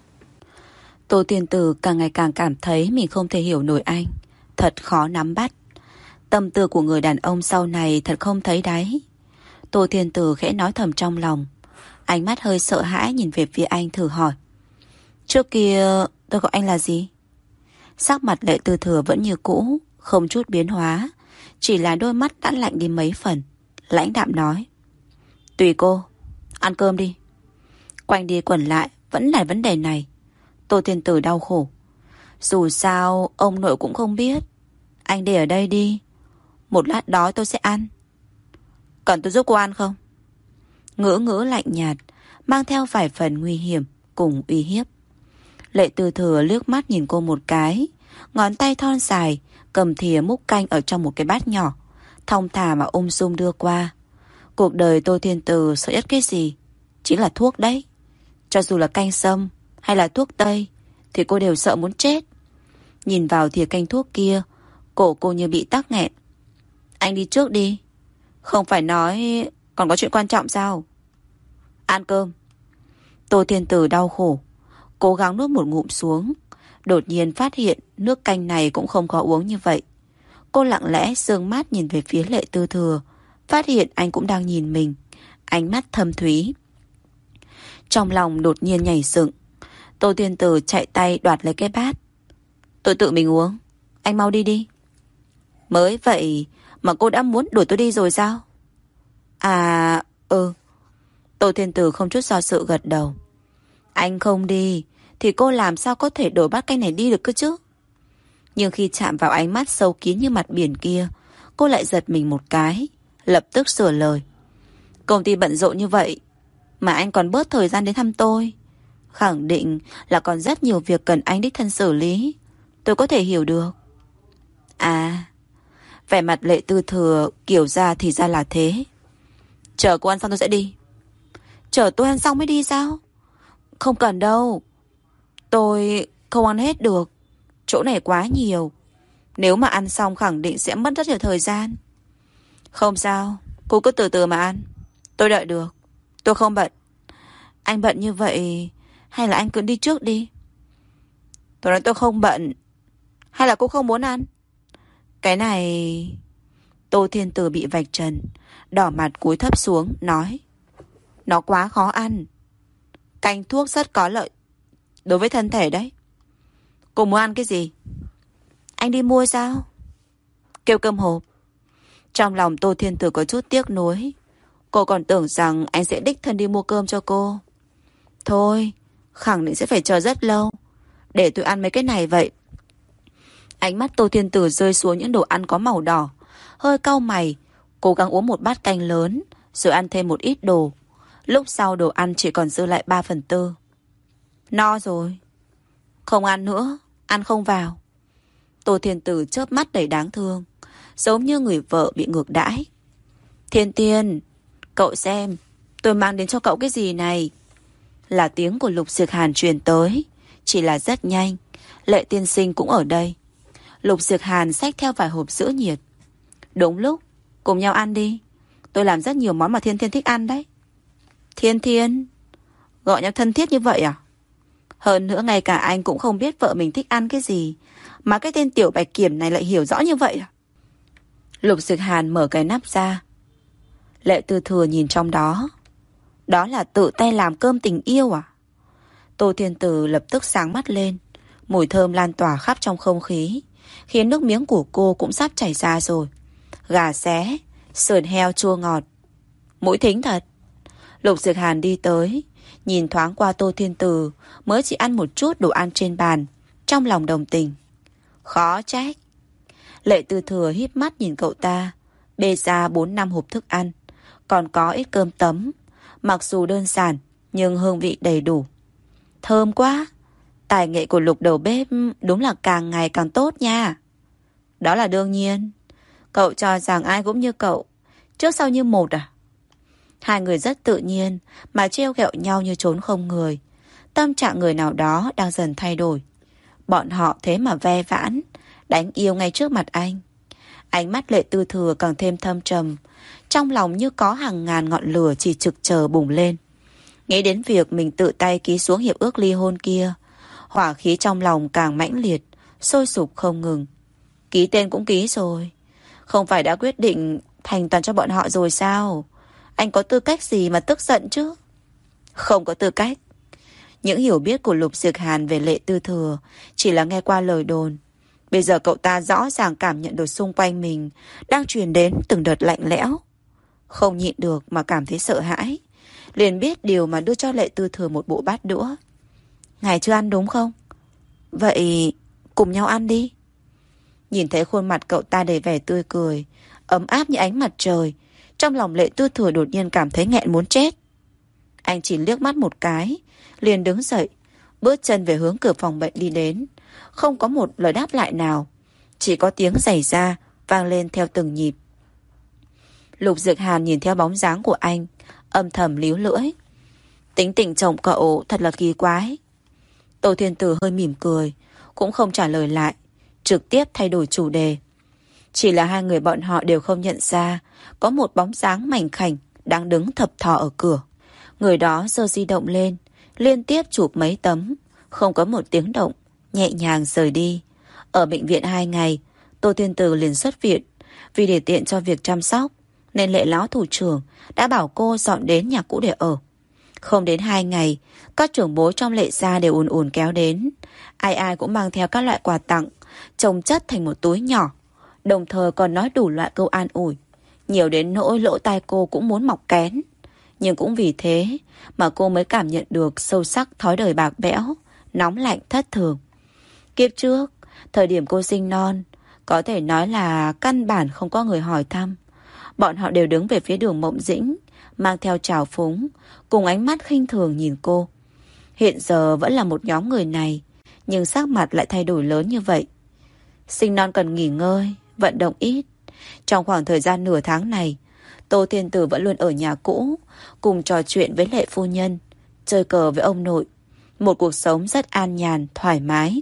Tô Tiên Tử càng ngày càng cảm thấy mình không thể hiểu nổi anh. Thật khó nắm bắt. Tâm tư của người đàn ông sau này thật không thấy đáy. Tô Tiên Tử khẽ nói thầm trong lòng. Ánh mắt hơi sợ hãi nhìn về phía anh thử hỏi. Trước kia tôi gọi anh là gì? Sắc mặt Lệ Tư Thừa vẫn như cũ, không chút biến hóa, chỉ là đôi mắt đã lạnh đi mấy phần. Lãnh đạm nói. Tùy cô, ăn cơm đi. Quanh đi quẩn lại vẫn là vấn đề này. Tô Thiên Tử đau khổ. Dù sao ông nội cũng không biết. Anh để ở đây đi, một lát đói tôi sẽ ăn. Cần tôi giúp cô ăn không? Ngữ ngữ lạnh nhạt, mang theo vài phần nguy hiểm cùng uy hiếp. Lệ Tư Thừa liếc mắt nhìn cô một cái, ngón tay thon dài cầm thìa múc canh ở trong một cái bát nhỏ, thong thả mà ung dung đưa qua. Cuộc đời Tô Thiên Tử sợ nhất cái gì? Chính là thuốc đấy. Cho dù là canh sâm hay là thuốc tây thì cô đều sợ muốn chết. Nhìn vào thìa canh thuốc kia, cổ cô như bị tắc nghẹn. Anh đi trước đi. Không phải nói còn có chuyện quan trọng sao? Ăn cơm. Tô Thiên Tử đau khổ, cố gắng nuốt một ngụm xuống. Đột nhiên phát hiện nước canh này cũng không khó uống như vậy. Cô lặng lẽ sương mắt nhìn về phía Lệ Tư Thừa, phát hiện anh cũng đang nhìn mình, ánh mắt thâm thúy. Trong lòng đột nhiên nhảy dựng. Tô Thiên Tử chạy tay đoạt lấy cái bát. Tôi tự mình uống, anh mau đi đi. Mới vậy mà cô đã muốn đuổi tôi đi rồi sao? À, ừ. Tô Thiên Tử không chút do dự gật đầu. Anh không đi thì cô làm sao có thể đổi bát canh này đi được cơ chứ? Nhưng khi chạm vào ánh mắt sâu kín như mặt biển kia, cô lại giật mình một cái, lập tức sửa lời. Công ty bận rộn như vậy mà anh còn bớt thời gian đến thăm tôi, khẳng định là còn rất nhiều việc cần anh đích thân xử lý. Tôi có thể hiểu được. À, vẻ mặt Lệ Tư Thừa kiểu ra thì ra là thế. Chờ cô ăn xong tôi sẽ đi. Chờ tôi ăn xong mới đi sao? Không cần đâu, tôi không ăn hết được, chỗ này quá nhiều. Nếu mà ăn xong khẳng định sẽ mất rất nhiều thời gian. Không sao, cô cứ từ từ mà ăn, tôi đợi được. Tôi không bận. Anh bận như vậy hay là anh cứ đi trước đi? Tôi nói tôi không bận. Hay là cô không muốn ăn? Cái này... Tô Thiên Tử bị vạch trần, đỏ mặt cúi thấp xuống nói. Nó quá khó ăn. Canh thuốc rất có lợi đối với thân thể đấy. Cô muốn ăn cái gì? Anh đi mua sao? Kêu cơm hộp. Trong lòng Tô Thiên Tử có chút tiếc nuối. Cô còn tưởng rằng anh sẽ đích thân đi mua cơm cho cô. Thôi, khẳng định sẽ phải chờ rất lâu. Để tôi ăn mấy cái này vậy. Ánh mắt Tô Thiên Tử rơi xuống những đồ ăn có màu đỏ, hơi cau mày, cố gắng uống một bát canh lớn, rồi ăn thêm một ít đồ. Lúc sau đồ ăn chỉ còn dư lại ba phần tư. No rồi. Không ăn nữa, ăn không vào. Tô Thiên Tử chớp mắt đầy đáng thương, giống như người vợ bị ngược đãi. Thiên Tiên, cậu xem, tôi mang đến cho cậu cái gì này? Là tiếng của Lục Diệc Hàn truyền tới, chỉ là rất nhanh. Lệ tiên sinh cũng ở đây. Lục Diệc Hàn xách theo vài hộp sữa nhiệt. Đúng lúc, cùng nhau ăn đi. Tôi làm rất nhiều món mà Thiên Thiên thích ăn đấy. Thiên Thiên? Gọi nhau thân thiết như vậy à? Hơn nữa ngay cả anh cũng không biết vợ mình thích ăn cái gì, mà cái tên tiểu bạch kiểm này lại hiểu rõ như vậy à? Lục Diệc Hàn mở cái nắp ra. Lệ Tư Thừa nhìn trong đó. Đó là tự tay làm cơm tình yêu à? Tô Thiên Tử lập tức sáng mắt lên. Mùi thơm lan tỏa khắp trong không khí, khiến nước miếng của cô cũng sắp chảy ra rồi. Gà xé, sườn heo chua ngọt. Mũi thính thật. Lục Diệc Hàn đi tới, nhìn thoáng qua Tô Thiên Từ mới chỉ ăn một chút đồ ăn trên bàn, trong lòng đồng tình. Khó trách. Lệ Tư Thừa híp mắt nhìn cậu ta, bê ra bốn năm hộp thức ăn, còn có ít cơm tấm, mặc dù đơn giản nhưng hương vị đầy đủ. Thơm quá. Tài nghệ của Lục đầu bếp đúng là càng ngày càng tốt nha. Đó là đương nhiên. Cậu cho rằng ai cũng như cậu, trước sau như một à? Hai người rất tự nhiên mà trêu ghẹo nhau như trốn không người. Tâm trạng người nào đó đang dần thay đổi. Bọn họ thế mà ve vãn, đánh yêu ngay trước mặt anh. Ánh mắt Lệ Tư Thừa càng thêm thâm trầm, trong lòng như có hàng ngàn ngọn lửa chỉ trực chờ bùng lên. Nghĩ đến việc mình tự tay ký xuống hiệp ước ly hôn kia, hỏa khí trong lòng càng mãnh liệt, sôi sục không ngừng. Ký tên cũng ký rồi, không phải đã quyết định thành toàn cho bọn họ rồi sao? Anh có tư cách gì mà tức giận chứ? Không có tư cách. Những hiểu biết của Lục Diệc Hàn về Lệ Tư Thừa chỉ là nghe qua lời đồn. Bây giờ cậu ta rõ ràng cảm nhận được xung quanh mình đang truyền đến từng đợt lạnh lẽo. Không nhịn được mà cảm thấy sợ hãi, liền biết điều mà đưa cho Lệ Tư Thừa một bộ bát đũa. Ngài chưa ăn đúng không? Vậy cùng nhau ăn đi. Nhìn thấy khuôn mặt cậu ta đầy vẻ tươi cười, ấm áp như ánh mặt trời, trong lòng Lệ Tư Thừa đột nhiên cảm thấy nghẹn muốn chết. Anh chỉ liếc mắt một cái, liền đứng dậy, bước chân về hướng cửa phòng bệnh đi đến. Không có một lời đáp lại nào, chỉ có tiếng giày da vang lên theo từng nhịp. Lục Diệc Hàn nhìn theo bóng dáng của anh, âm thầm líu lưỡi. Tính tình chồng cậu thật là kỳ quái. Tô Thiên Tử hơi mỉm cười, cũng không trả lời lại, trực tiếp thay đổi chủ đề. Chỉ là hai người bọn họ đều không nhận ra có một bóng dáng mảnh khảnh đang đứng thập thò ở cửa. Người đó giơ di động lên, liên tiếp chụp mấy tấm, không có một tiếng động, nhẹ nhàng rời đi. Ở bệnh viện hai ngày, Tô Thiên Tử liền xuất viện. Vì để tiện cho việc chăm sóc, nên Lệ lão thủ trưởng đã bảo cô dọn đến nhà cũ để ở. Không đến hai ngày, các trưởng bối trong Lệ gia đều ùn ùn kéo đến. Ai ai cũng mang theo các loại quà tặng, chồng chất thành một túi nhỏ, đồng thời còn nói đủ loại câu an ủi, nhiều đến nỗi lỗ tai cô cũng muốn mọc kén. Nhưng cũng vì thế mà cô mới cảm nhận được sâu sắc thói đời bạc bẽo, nóng lạnh thất thường. Kiếp trước, thời điểm cô sinh non, có thể nói là căn bản không có người hỏi thăm. Bọn họ đều đứng về phía Đường Mộng Dĩnh, mang theo trào phúng, cùng ánh mắt khinh thường nhìn cô. Hiện giờ vẫn là một nhóm người này, nhưng sắc mặt lại thay đổi lớn như vậy. Sinh non cần nghỉ ngơi, vận động ít. Trong khoảng thời gian nửa tháng này, Tô Thiên Tử vẫn luôn ở nhà cũ, cùng trò chuyện với Lệ phu nhân, chơi cờ với ông nội. Một cuộc sống rất an nhàn, thoải mái.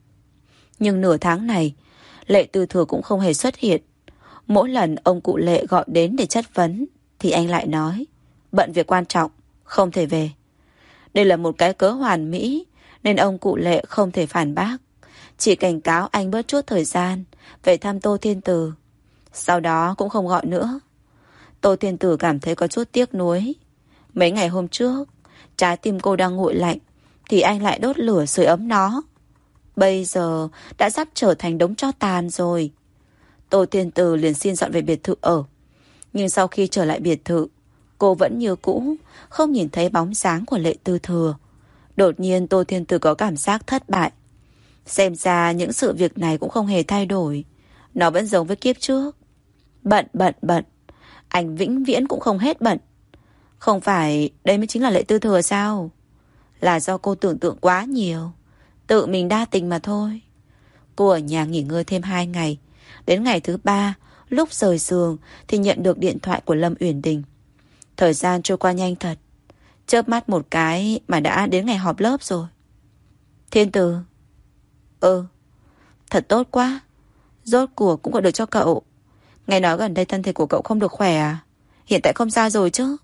Nhưng nửa tháng này, Lệ Tư Thừa cũng không hề xuất hiện. Mỗi lần ông cụ Lệ gọi đến để chất vấn, thì anh lại nói, bận việc quan trọng, không thể về. Đây là một cái cớ hoàn mỹ, nên ông cụ Lệ không thể phản bác. Chỉ cảnh cáo anh bớt chút thời gian về thăm Tô Thiên Tử. Sau đó cũng không gọi nữa. Tô Thiên Tử cảm thấy có chút tiếc nuối. Mấy ngày hôm trước, trái tim cô đang nguội lạnh, thì anh lại đốt lửa sưởi ấm nó. Bây giờ đã sắp trở thành đống tro tàn rồi. Tô Thiên Tử liền xin dọn về biệt thự ở. Nhưng sau khi trở lại biệt thự, cô vẫn như cũ, không nhìn thấy bóng dáng của Lệ Tư Thừa. Đột nhiên Tô Thiên Tử có cảm giác thất bại. Xem ra những sự việc này cũng không hề thay đổi. Nó vẫn giống với kiếp trước. Bận bận bận. Anh vĩnh viễn cũng không hết bận. Không phải đây mới chính là Lệ Tư Thừa sao? Là do cô tưởng tượng quá nhiều, tự mình đa tình mà thôi. Cô ở nhà nghỉ ngơi thêm hai ngày. Đến ngày thứ ba, lúc rời giường thì nhận được điện thoại của Lâm Uyển Đình. Thời gian trôi qua nhanh thật. Chớp mắt một cái mà đã đến ngày họp lớp rồi. Thiên Tử. Ừ, thật tốt quá. Rốt cuộc cũng gọi được cho cậu. Nghe nói gần đây thân thể của cậu không được khỏe à? Hiện tại không sao rồi chứ?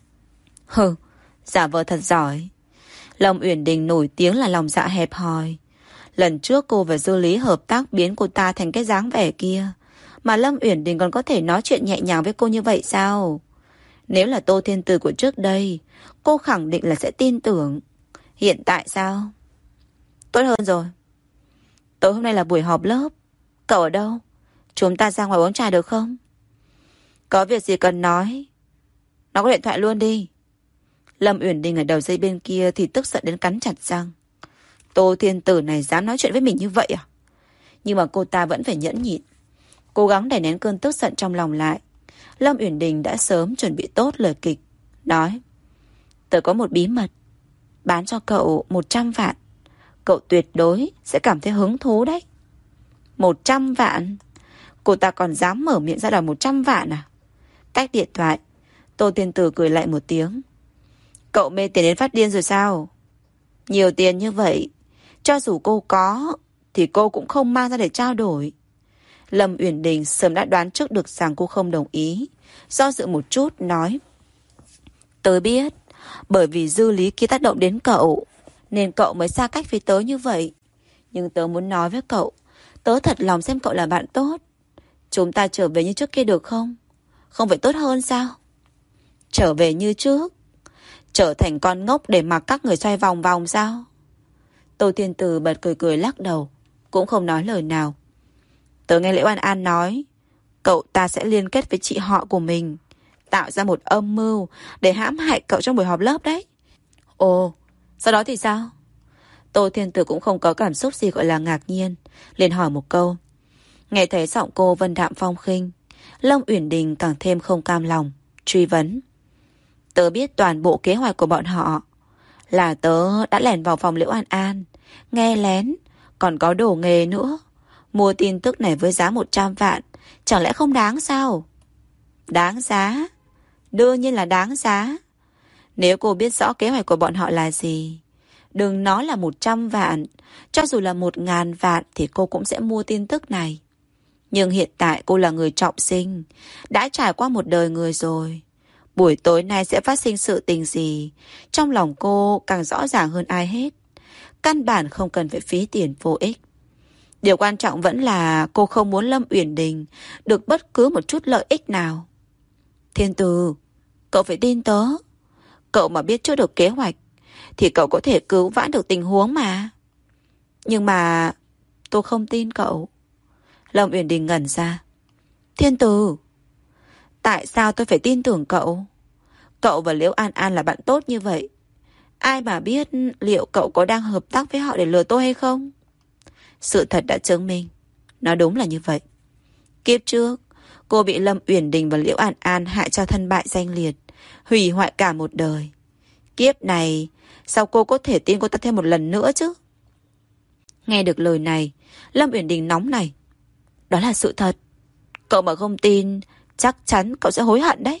Hừ, giả vờ thật giỏi. Lâm Uyển Đình nổi tiếng là lòng dạ hẹp hòi. Lần trước cô và Dư Lý hợp tác biến cô ta thành cái dáng vẻ kia, mà Lâm Uyển Đình còn có thể nói chuyện nhẹ nhàng với cô như vậy sao? Nếu là Tô Thiên Tử của trước đây, cô khẳng định là sẽ tin tưởng. Hiện tại sao? Tốt hơn rồi. Tối hôm nay là buổi họp lớp. Cậu ở đâu? Chúng ta ra ngoài uống trà được không? Có việc gì cần nói? Nó có điện thoại luôn đi. Lâm Uyển Đình ở đầu dây bên kia thì tức giận đến cắn chặt răng. Tô Thiên Tử này dám nói chuyện với mình như vậy à? Nhưng mà cô ta vẫn phải nhẫn nhịn, cố gắng đè nén cơn tức giận trong lòng lại. Lâm Uyển Đình đã sớm chuẩn bị tốt lời kịch, nói: Tớ có một bí mật, bán cho cậu một trăm vạn. Cậu tuyệt đối sẽ cảm thấy hứng thú đấy. Một trăm vạn? Cô ta còn dám mở miệng ra đòi một trăm vạn à? Cách điện thoại, Tô Thiên Tử cười lại một tiếng. Cậu mê tiền đến phát điên rồi sao? Nhiều tiền như vậy, cho dù cô có thì cô cũng không mang ra để trao đổi. Lâm Uyển Đình sớm đã đoán trước được rằng cô không đồng ý, do dự một chút nói: Tớ biết, bởi vì dư lý kia tác động đến cậu, nên cậu mới xa cách với tớ như vậy. Nhưng tớ muốn nói với cậu, tớ thật lòng xem cậu là bạn tốt. Chúng ta trở về như trước kia được không? Không phải tốt hơn sao? Trở về như trước? Trở thành con ngốc để mặc các người xoay vòng vòng sao? Tô Thiên Tử bật cười cười lắc đầu, cũng không nói lời nào. Tớ nghe Liễu An An nói, cậu ta sẽ liên kết với chị họ của mình, tạo ra một âm mưu để hãm hại cậu trong buổi họp lớp đấy. Ồ, sau đó thì sao? Tô Thiên Tử cũng không có cảm xúc gì gọi là ngạc nhiên, liền hỏi một câu. Nghe thấy giọng cô vân đạm phong khinh, Lâm Uyển Đình càng thêm không cam lòng, truy vấn. Tớ biết toàn bộ kế hoạch của bọn họ, là tớ đã lẻn vào phòng Liễu An An, nghe lén, còn có đồ nghề nữa. Mua tin tức này với giá một trăm vạn, chẳng lẽ không đáng sao? Đáng giá? Đương nhiên là đáng giá. Nếu cô biết rõ kế hoạch của bọn họ là gì, đừng nói là một trăm vạn, cho dù là một ngàn vạn thì cô cũng sẽ mua tin tức này. Nhưng hiện tại cô là người trọng sinh, đã trải qua một đời người rồi. Buổi tối nay sẽ phát sinh sự tình gì, trong lòng cô càng rõ ràng hơn ai hết. Căn bản không cần phải phí tiền vô ích. Điều quan trọng vẫn là cô không muốn Lâm Uyển Đình được bất cứ một chút lợi ích nào. Thiên Từ, cậu phải tin tớ. Cậu mà biết trước được kế hoạch thì cậu có thể cứu vãn được tình huống mà. Nhưng mà tôi không tin cậu. Lâm Uyển Đình ngẩn ra. Thiên Từ, tại sao tôi phải tin tưởng cậu? Cậu và Liễu An An là bạn tốt như vậy, ai mà biết liệu cậu có đang hợp tác với họ để lừa tôi hay không? Sự thật đã chứng minh nó đúng là như vậy. Kiếp trước cô bị Lâm Uyển Đình và Liễu An An hại cho thân bại danh liệt, hủy hoại cả một đời. Kiếp này sao cô có thể tin cô ta thêm một lần nữa chứ? Nghe được lời này, Lâm Uyển Đình nóng này. Đó là sự thật. Cậu mà không tin, chắc chắn cậu sẽ hối hận đấy.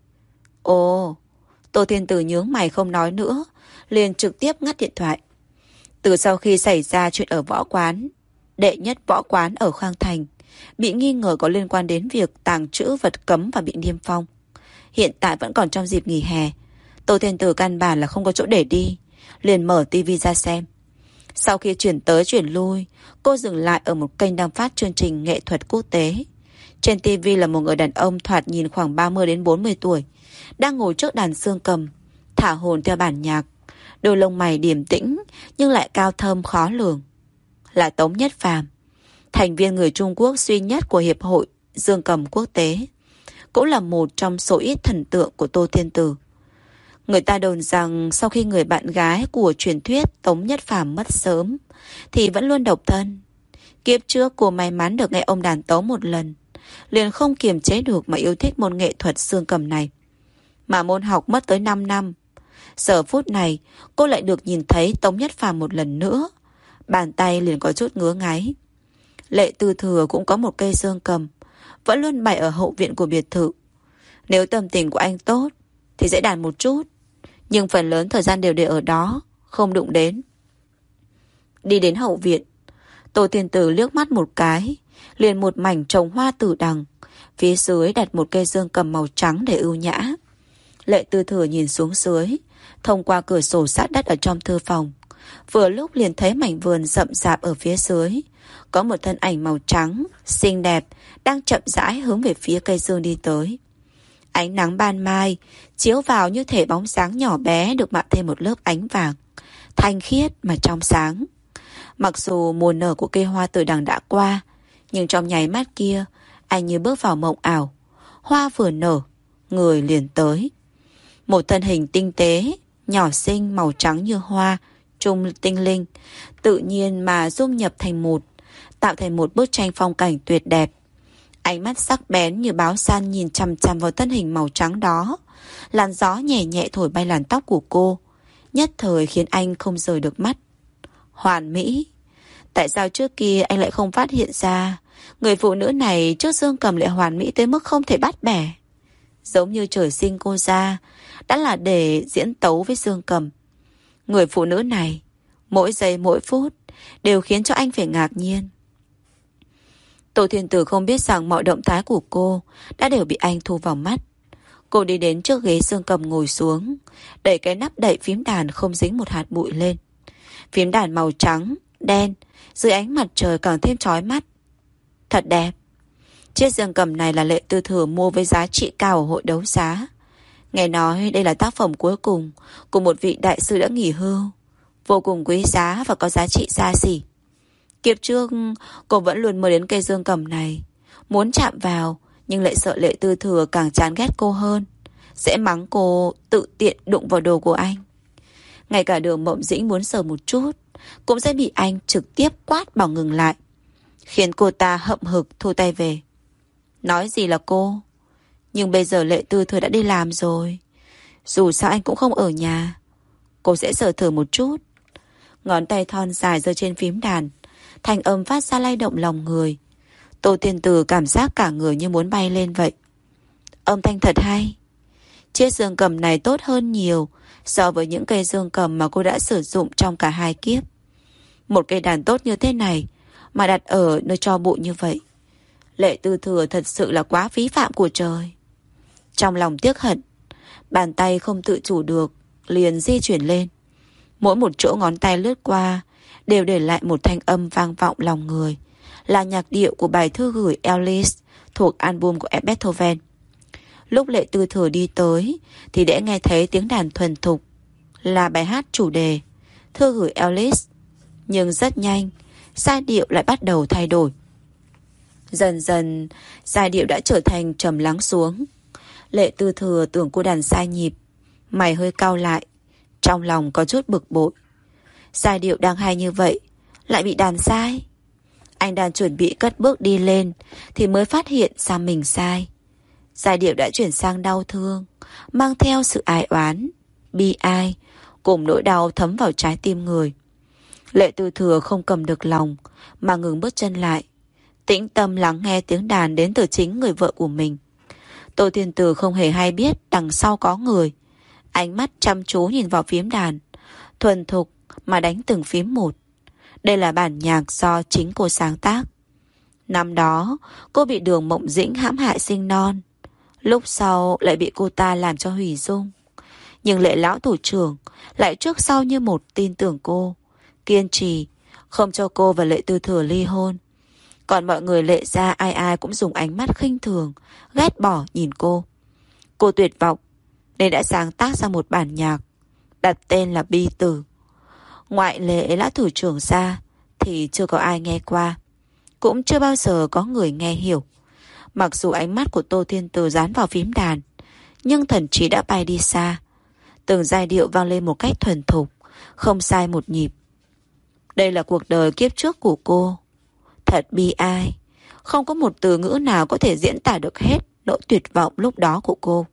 Ồ, Tô Thiên Tử nhướng mày không nói nữa, liền trực tiếp ngắt điện thoại. Từ sau khi xảy ra chuyện ở võ quán, đệ nhất võ quán ở Khang Thành, bị nghi ngờ có liên quan đến việc tàng trữ vật cấm và bị niêm phong. Hiện tại vẫn còn trong dịp nghỉ hè, Tô Thiên Tử căn bản là không có chỗ để đi, liền mở tivi ra xem. Sau khi chuyển tới chuyển lui, cô dừng lại ở một kênh đang phát chương trình nghệ thuật quốc tế. Trên tivi là một người đàn ông thoạt nhìn khoảng ba mươi đến bốn mươi tuổi, đang ngồi trước đàn xương cầm, thả hồn theo bản nhạc. Đôi lông mày điềm tĩnh nhưng lại cao thâm khó lường. Là Tống Nhất Phàm, thành viên người Trung Quốc duy nhất của Hiệp hội Dương cầm quốc tế, cũng là một trong số ít thần tượng của Tô Thiên Tử. Người ta đồn rằng sau khi người bạn gái của truyền thuyết Tống Nhất Phàm mất sớm thì vẫn luôn độc thân. Kiếp trước cô may mắn được nghe ông đàn tấu một lần, liền không kiềm chế được mà yêu thích môn nghệ thuật xương cầm này. Mà môn học mất tới năm năm. Giờ phút này cô lại được nhìn thấy Tống Nhất Phàm một lần nữa, bàn tay liền có chút ngứa ngáy. Lệ Tư Thừa cũng có một cây xương cầm, vẫn luôn bày ở hậu viện của biệt thự. Nếu tâm tình của anh tốt thì dễ đàn một chút, nhưng phần lớn thời gian đều để ở đó, không đụng đến. Đi đến hậu viện, Tô Thiên Tử liếc mắt một cái, liền một mảnh trồng hoa tử đằng, phía dưới đặt một cây dương cầm màu trắng để ưu nhã. Lệ Tư Thừa nhìn xuống dưới, thông qua cửa sổ sát đất ở trong thư phòng, vừa lúc liền thấy mảnh vườn rậm rạp ở phía dưới, có một thân ảnh màu trắng xinh đẹp đang chậm rãi hướng về phía cây dương đi tới. Ánh nắng ban mai chiếu vào như thể bóng dáng nhỏ bé được mạ thêm một lớp ánh vàng, thanh khiết mà trong sáng. Mặc dù mùa nở của cây hoa tử đằng đã qua, nhưng trong nháy mắt kia, anh như bước vào mộng ảo. Hoa vừa nở, người liền tới. Một thân hình tinh tế, nhỏ xinh, màu trắng như hoa, trung tinh linh, tự nhiên mà dung nhập thành một, tạo thành một bức tranh phong cảnh tuyệt đẹp. Ánh mắt sắc bén như báo săn nhìn chằm chằm vào thân hình màu trắng đó. Làn gió nhẹ nhẹ thổi bay làn tóc của cô, nhất thời khiến anh không rời được mắt. Hoàn mỹ. Tại sao trước kia anh lại không phát hiện ra người phụ nữ này trước Dương Cầm lại hoàn mỹ tới mức không thể bắt bẻ? Giống như trời sinh cô ra đã là để diễn tấu với Dương Cầm. Người phụ nữ này mỗi giây mỗi phút đều khiến cho anh phải ngạc nhiên. Tô Thiên Tử không biết rằng mọi động thái của cô đã đều bị anh thu vào mắt. Cô đi đến trước ghế Dương Cầm ngồi xuống, đẩy cái nắp đậy phím đàn không dính một hạt bụi lên. Phím đàn màu trắng, đen, dưới ánh mặt trời càng thêm chói mắt. Thật đẹp. Chiếc Dương Cầm này là Lệ Tư Thừa mua với giá trị cao ở hội đấu giá. Nghe nói đây là tác phẩm cuối cùng của một vị đại sư đã nghỉ hưu, vô cùng quý giá và có giá trị xa xỉ. Kiếp trước cô vẫn luôn mơ đến cây Dương Cầm này, muốn chạm vào, nhưng lại sợ Lệ Tư Thừa càng chán ghét cô hơn, sẽ mắng cô tự tiện đụng vào đồ của anh. Ngay cả Đường Mộng Dĩnh muốn sờ một chút cũng sẽ bị anh trực tiếp quát bảo ngừng lại, khiến cô ta hậm hực thu tay về. Nói gì là cô, nhưng bây giờ Lệ Tư Thừa đã đi làm rồi, dù sao anh cũng không ở nhà. Cô sẽ sờ thử một chút. Ngón tay thon dài giơ trên phím đàn, thanh âm phát ra lay động lòng người. Tô Thiên Tử cảm giác cả người như muốn bay lên vậy. Âm thanh thật hay. Chiếc Dương Cầm này tốt hơn nhiều so với những cây Dương Cầm mà cô đã sử dụng trong cả hai kiếp. Một cây đàn tốt như thế này mà đặt ở nơi tro bụi như vậy, Lệ Tư Thừa thật sự là quá phí phạm của trời. Trong lòng tiếc hận, bàn tay không tự chủ được liền di chuyển lên. Mỗi một chỗ ngón tay lướt qua đều để lại một thanh âm vang vọng lòng người, là nhạc điệu của bài thư gửi Alice thuộc album của Beethoven. Lúc Lệ Tư Thừa đi tới thì đã nghe thấy tiếng đàn thuần thục, là bài hát chủ đề thư gửi Alice. Nhưng rất nhanh, giai điệu lại bắt đầu thay đổi. Dần dần, giai điệu đã trở thành trầm lắng xuống. Lệ Tư Thừa tưởng cô đàn sai nhịp, mày hơi cau lại, trong lòng có chút bực bội. Giai điệu đang hay như vậy lại bị đàn sai. Anh đang chuẩn bị cất bước đi lên thì mới phát hiện ra mình sai. Giai điệu đã chuyển sang đau thương, mang theo sự ai oán, bi ai, cùng nỗi đau thấm vào trái tim người. Lệ Tư Thừa không cầm được lòng mà ngừng bước chân lại, tĩnh tâm lắng nghe tiếng đàn đến từ chính người vợ của mình. Tô Thiên Tử không hề hay biết đằng sau có người. Ánh mắt chăm chú nhìn vào phím đàn, thuần thục mà đánh từng phím một. Đây là bản nhạc do chính cô sáng tác. Năm đó cô bị Đường Mộng Dĩnh hãm hại sinh non, lúc sau lại bị cô ta làm cho hủy dung. Nhưng Lệ lão thủ trưởng lại trước sau như một tin tưởng cô, kiên trì không cho cô và Lệ Tư Thừa ly hôn. Còn mọi người Lệ gia ai ai cũng dùng ánh mắt khinh thường, ghét bỏ nhìn cô. Cô tuyệt vọng nên đã sáng tác ra một bản nhạc, đặt tên là Bi Tử. Ngoại Lệ lão thủ trưởng ra thì chưa có ai nghe qua, cũng chưa bao giờ có người nghe hiểu. Mặc dù ánh mắt của Tô Thiên Tử dán vào phím đàn, nhưng thần trí đã bay đi xa. Từng giai điệu vang lên một cách thuần thục, không sai một nhịp. Đây là cuộc đời kiếp trước của cô. Thật bi ai, không có một từ ngữ nào có thể diễn tả được hết nỗi tuyệt vọng lúc đó của cô.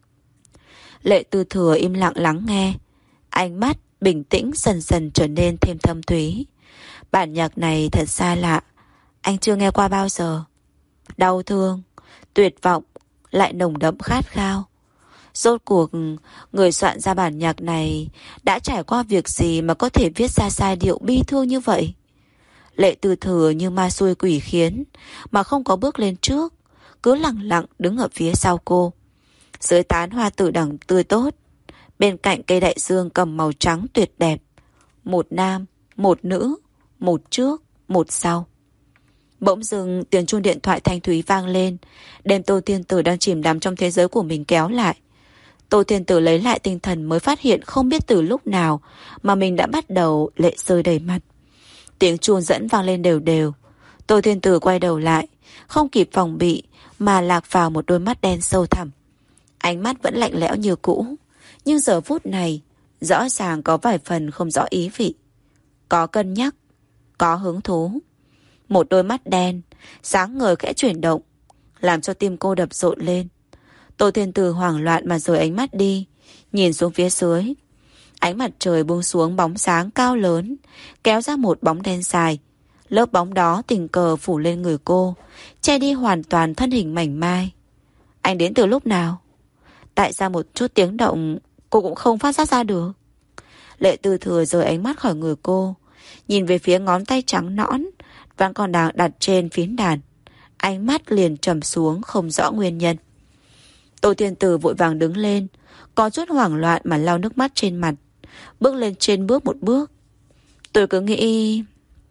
Lệ Tư Thừa im lặng lắng nghe, ánh mắt bình tĩnh dần dần trở nên thêm thâm thúy. Bản nhạc này thật xa lạ, anh chưa nghe qua bao giờ. Đau thương, tuyệt vọng, lại nồng đậm khát khao. Rốt cuộc, người soạn ra bản nhạc này đã trải qua việc gì mà có thể viết ra giai điệu bi thương như vậy? Lệ Tư Thừa như ma xui quỷ khiến mà không có bước lên trước, cứ lặng lặng đứng ở phía sau cô. Dưới tán hoa tử đằng tươi tốt, bên cạnh cây đại dương cầm màu trắng tuyệt đẹp. Một nam, một nữ, một trước, một sau. Bỗng dưng tiếng chuông điện thoại thanh thúy vang lên, đem Tô Thiên Tử đang chìm đắm trong thế giới của mình kéo lại. Tô Thiên Tử lấy lại tinh thần mới phát hiện không biết từ lúc nào mà mình đã bắt đầu lệ rơi đầy mặt. Tiếng chuông dẫn vang lên đều đều. Tô Thiên Tử quay đầu lại, không kịp phòng bị mà lạc vào một đôi mắt đen sâu thẳm. Ánh mắt vẫn lạnh lẽo như cũ, Nhưng giờ phút này rõ ràng có vài phần không rõ ý vị. Có cân nhắc, có hứng thú. Một đôi mắt đen sáng ngời khẽ chuyển động, làm cho tim cô đập rộn lên. Tô Thiên Từ hoảng loạn mà rời ánh mắt đi, nhìn xuống phía dưới. Ánh mặt trời buông xuống bóng sáng cao lớn, kéo ra một bóng đen dài. Lớp bóng đó tình cờ phủ lên người cô, che đi hoàn toàn thân hình mảnh mai. Anh đến từ lúc nào? Tại sao một chút tiếng động cô cũng không phát giác ra được? Lệ Tư Thừa rời ánh mắt khỏi người cô, nhìn về phía ngón tay trắng nõn vẫn còn đang đặt trên phím đàn. Ánh mắt liền trầm xuống không rõ nguyên nhân. Tô Thiên Từ vội vàng đứng lên, có chút hoảng loạn mà lau nước mắt trên mặt, bước lên trên bước một bước. Tôi cứ nghĩ...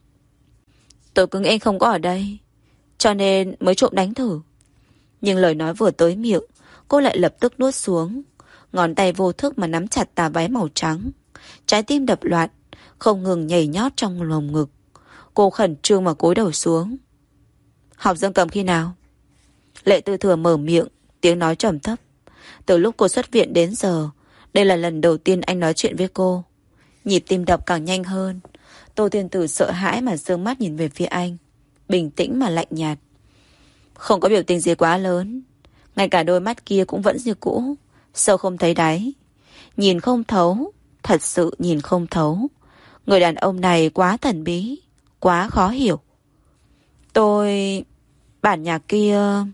Tôi cứ nghĩ anh không có ở đây, cho nên mới trộm đánh thử. Nhưng lời nói vừa tới miệng, cô lại lập tức nuốt xuống. Ngón tay vô thức mà nắm chặt tà váy màu trắng. Trái tim đập loạn, không ngừng nhảy nhót trong lồng ngực. Cô khẩn trương mà cúi đầu xuống. Học dương cầm khi nào? Lệ Tư Thừa mở miệng, tiếng nói trầm thấp. Từ lúc cô xuất viện đến giờ, đây là lần đầu tiên anh nói chuyện với cô. Nhịp tim đập càng nhanh hơn. Tô Thiên Tử sợ hãi mà giương mắt nhìn về phía anh, bình tĩnh mà lạnh nhạt. Không có biểu tình gì quá lớn, ngay cả đôi mắt kia cũng vẫn như cũ, sâu không thấy đáy. Nhìn không thấu, thật sự nhìn không thấu. Người đàn ông này quá thần bí, quá khó hiểu. Tôi... Bản nhạc kia...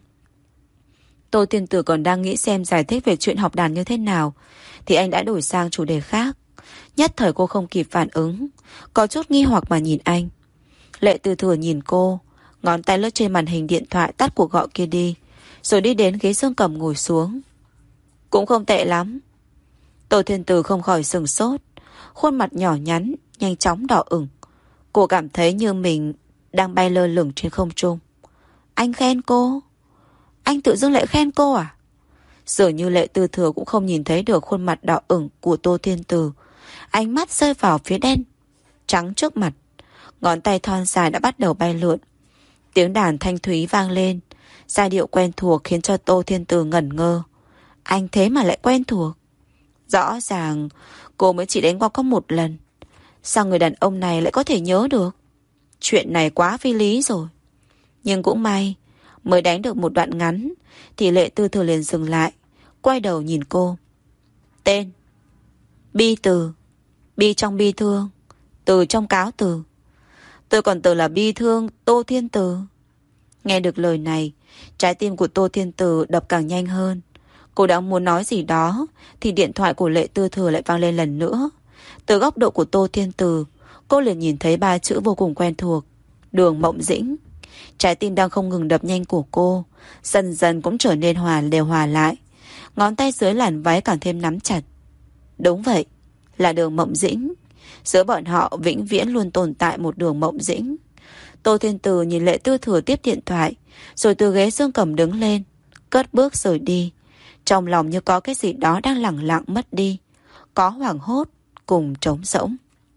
Tô Thiên Tử còn đang nghĩ xem giải thích về chuyện học đàn như thế nào, thì anh đã đổi sang chủ đề khác. Nhất thời cô không kịp phản ứng, có chút nghi hoặc mà nhìn anh. Lệ Tư Thừa nhìn cô, ngón tay lướt trên màn hình điện thoại tắt cuộc gọi kia đi, rồi đi đến ghế dương cầm ngồi xuống. Cũng không tệ lắm. Tô Thiên Tử không khỏi sừng sốt, khuôn mặt nhỏ nhắn nhanh chóng đỏ ửng. Cô cảm thấy như mình đang bay lơ lửng trên không trung. Anh khen cô? Anh tự dưng lại khen cô à? Dường như Lệ Tư Thừa cũng không nhìn thấy được khuôn mặt đỏ ửng của Tô Thiên Tử. Ánh mắt rơi vào phía đen trắng trước mặt. Ngón tay thon dài đã bắt đầu bay lượn. Tiếng đàn thanh thúy vang lên, giai điệu quen thuộc khiến cho Tô Thiên Tử ngẩn ngơ. Anh thế mà lại quen thuộc. Rõ ràng cô mới chỉ đánh qua có một lần, sao người đàn ông này lại có thể nhớ được? Chuyện này quá phi lý rồi. Nhưng cũng may, mới đánh được một đoạn ngắn thì Lệ Tư Thừa liền dừng lại, quay đầu nhìn cô. Tên: Bi Từ. Bi trong bi thương, từ trong cáo từ. Tôi còn tưởng là bi thương Tô Thiên Từ. Nghe được lời này, trái tim của Tô Thiên Từ đập càng nhanh hơn. Cô đang muốn nói gì đó thì điện thoại của Lệ Tư Thừa lại vang lên lần nữa. Từ góc độ của Tô Thiên Từ, cô liền nhìn thấy ba chữ vô cùng quen thuộc: Đường Mộng Dĩnh. Trái tim đang không ngừng đập nhanh của cô dần dần cũng trở nên hòa đều hòa lại. Ngón tay dưới làn váy càng thêm nắm chặt. Đúng vậy, là Đường Mộng Dĩnh. Giữa bọn họ vĩnh viễn luôn tồn tại một Đường Mộng Dĩnh. Tô Thiên Từ nhìn Lệ Tư Thừa tiếp điện thoại, rồi từ ghế dương cầm đứng lên, cất bước rời đi. Trong lòng như có cái gì đó đang lẳng lặng mất đi, có hoảng hốt cùng trống rỗng.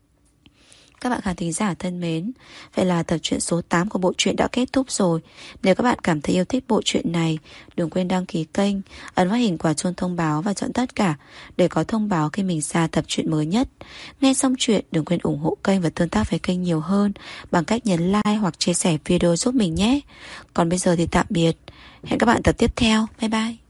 Các bạn khán thính giả thân mến, vậy là tập truyện số tám của bộ truyện đã kết thúc rồi. Nếu các bạn cảm thấy yêu thích bộ truyện này, đừng quên đăng ký kênh, ấn vào hình quả chuông thông báo và chọn tất cả để có thông báo khi mình ra tập truyện mới nhất. Nghe xong chuyện, đừng quên ủng hộ kênh và tương tác với kênh nhiều hơn bằng cách nhấn like hoặc chia sẻ video giúp mình nhé. Còn bây giờ thì tạm biệt. Hẹn các bạn tập tiếp theo. Bye bye.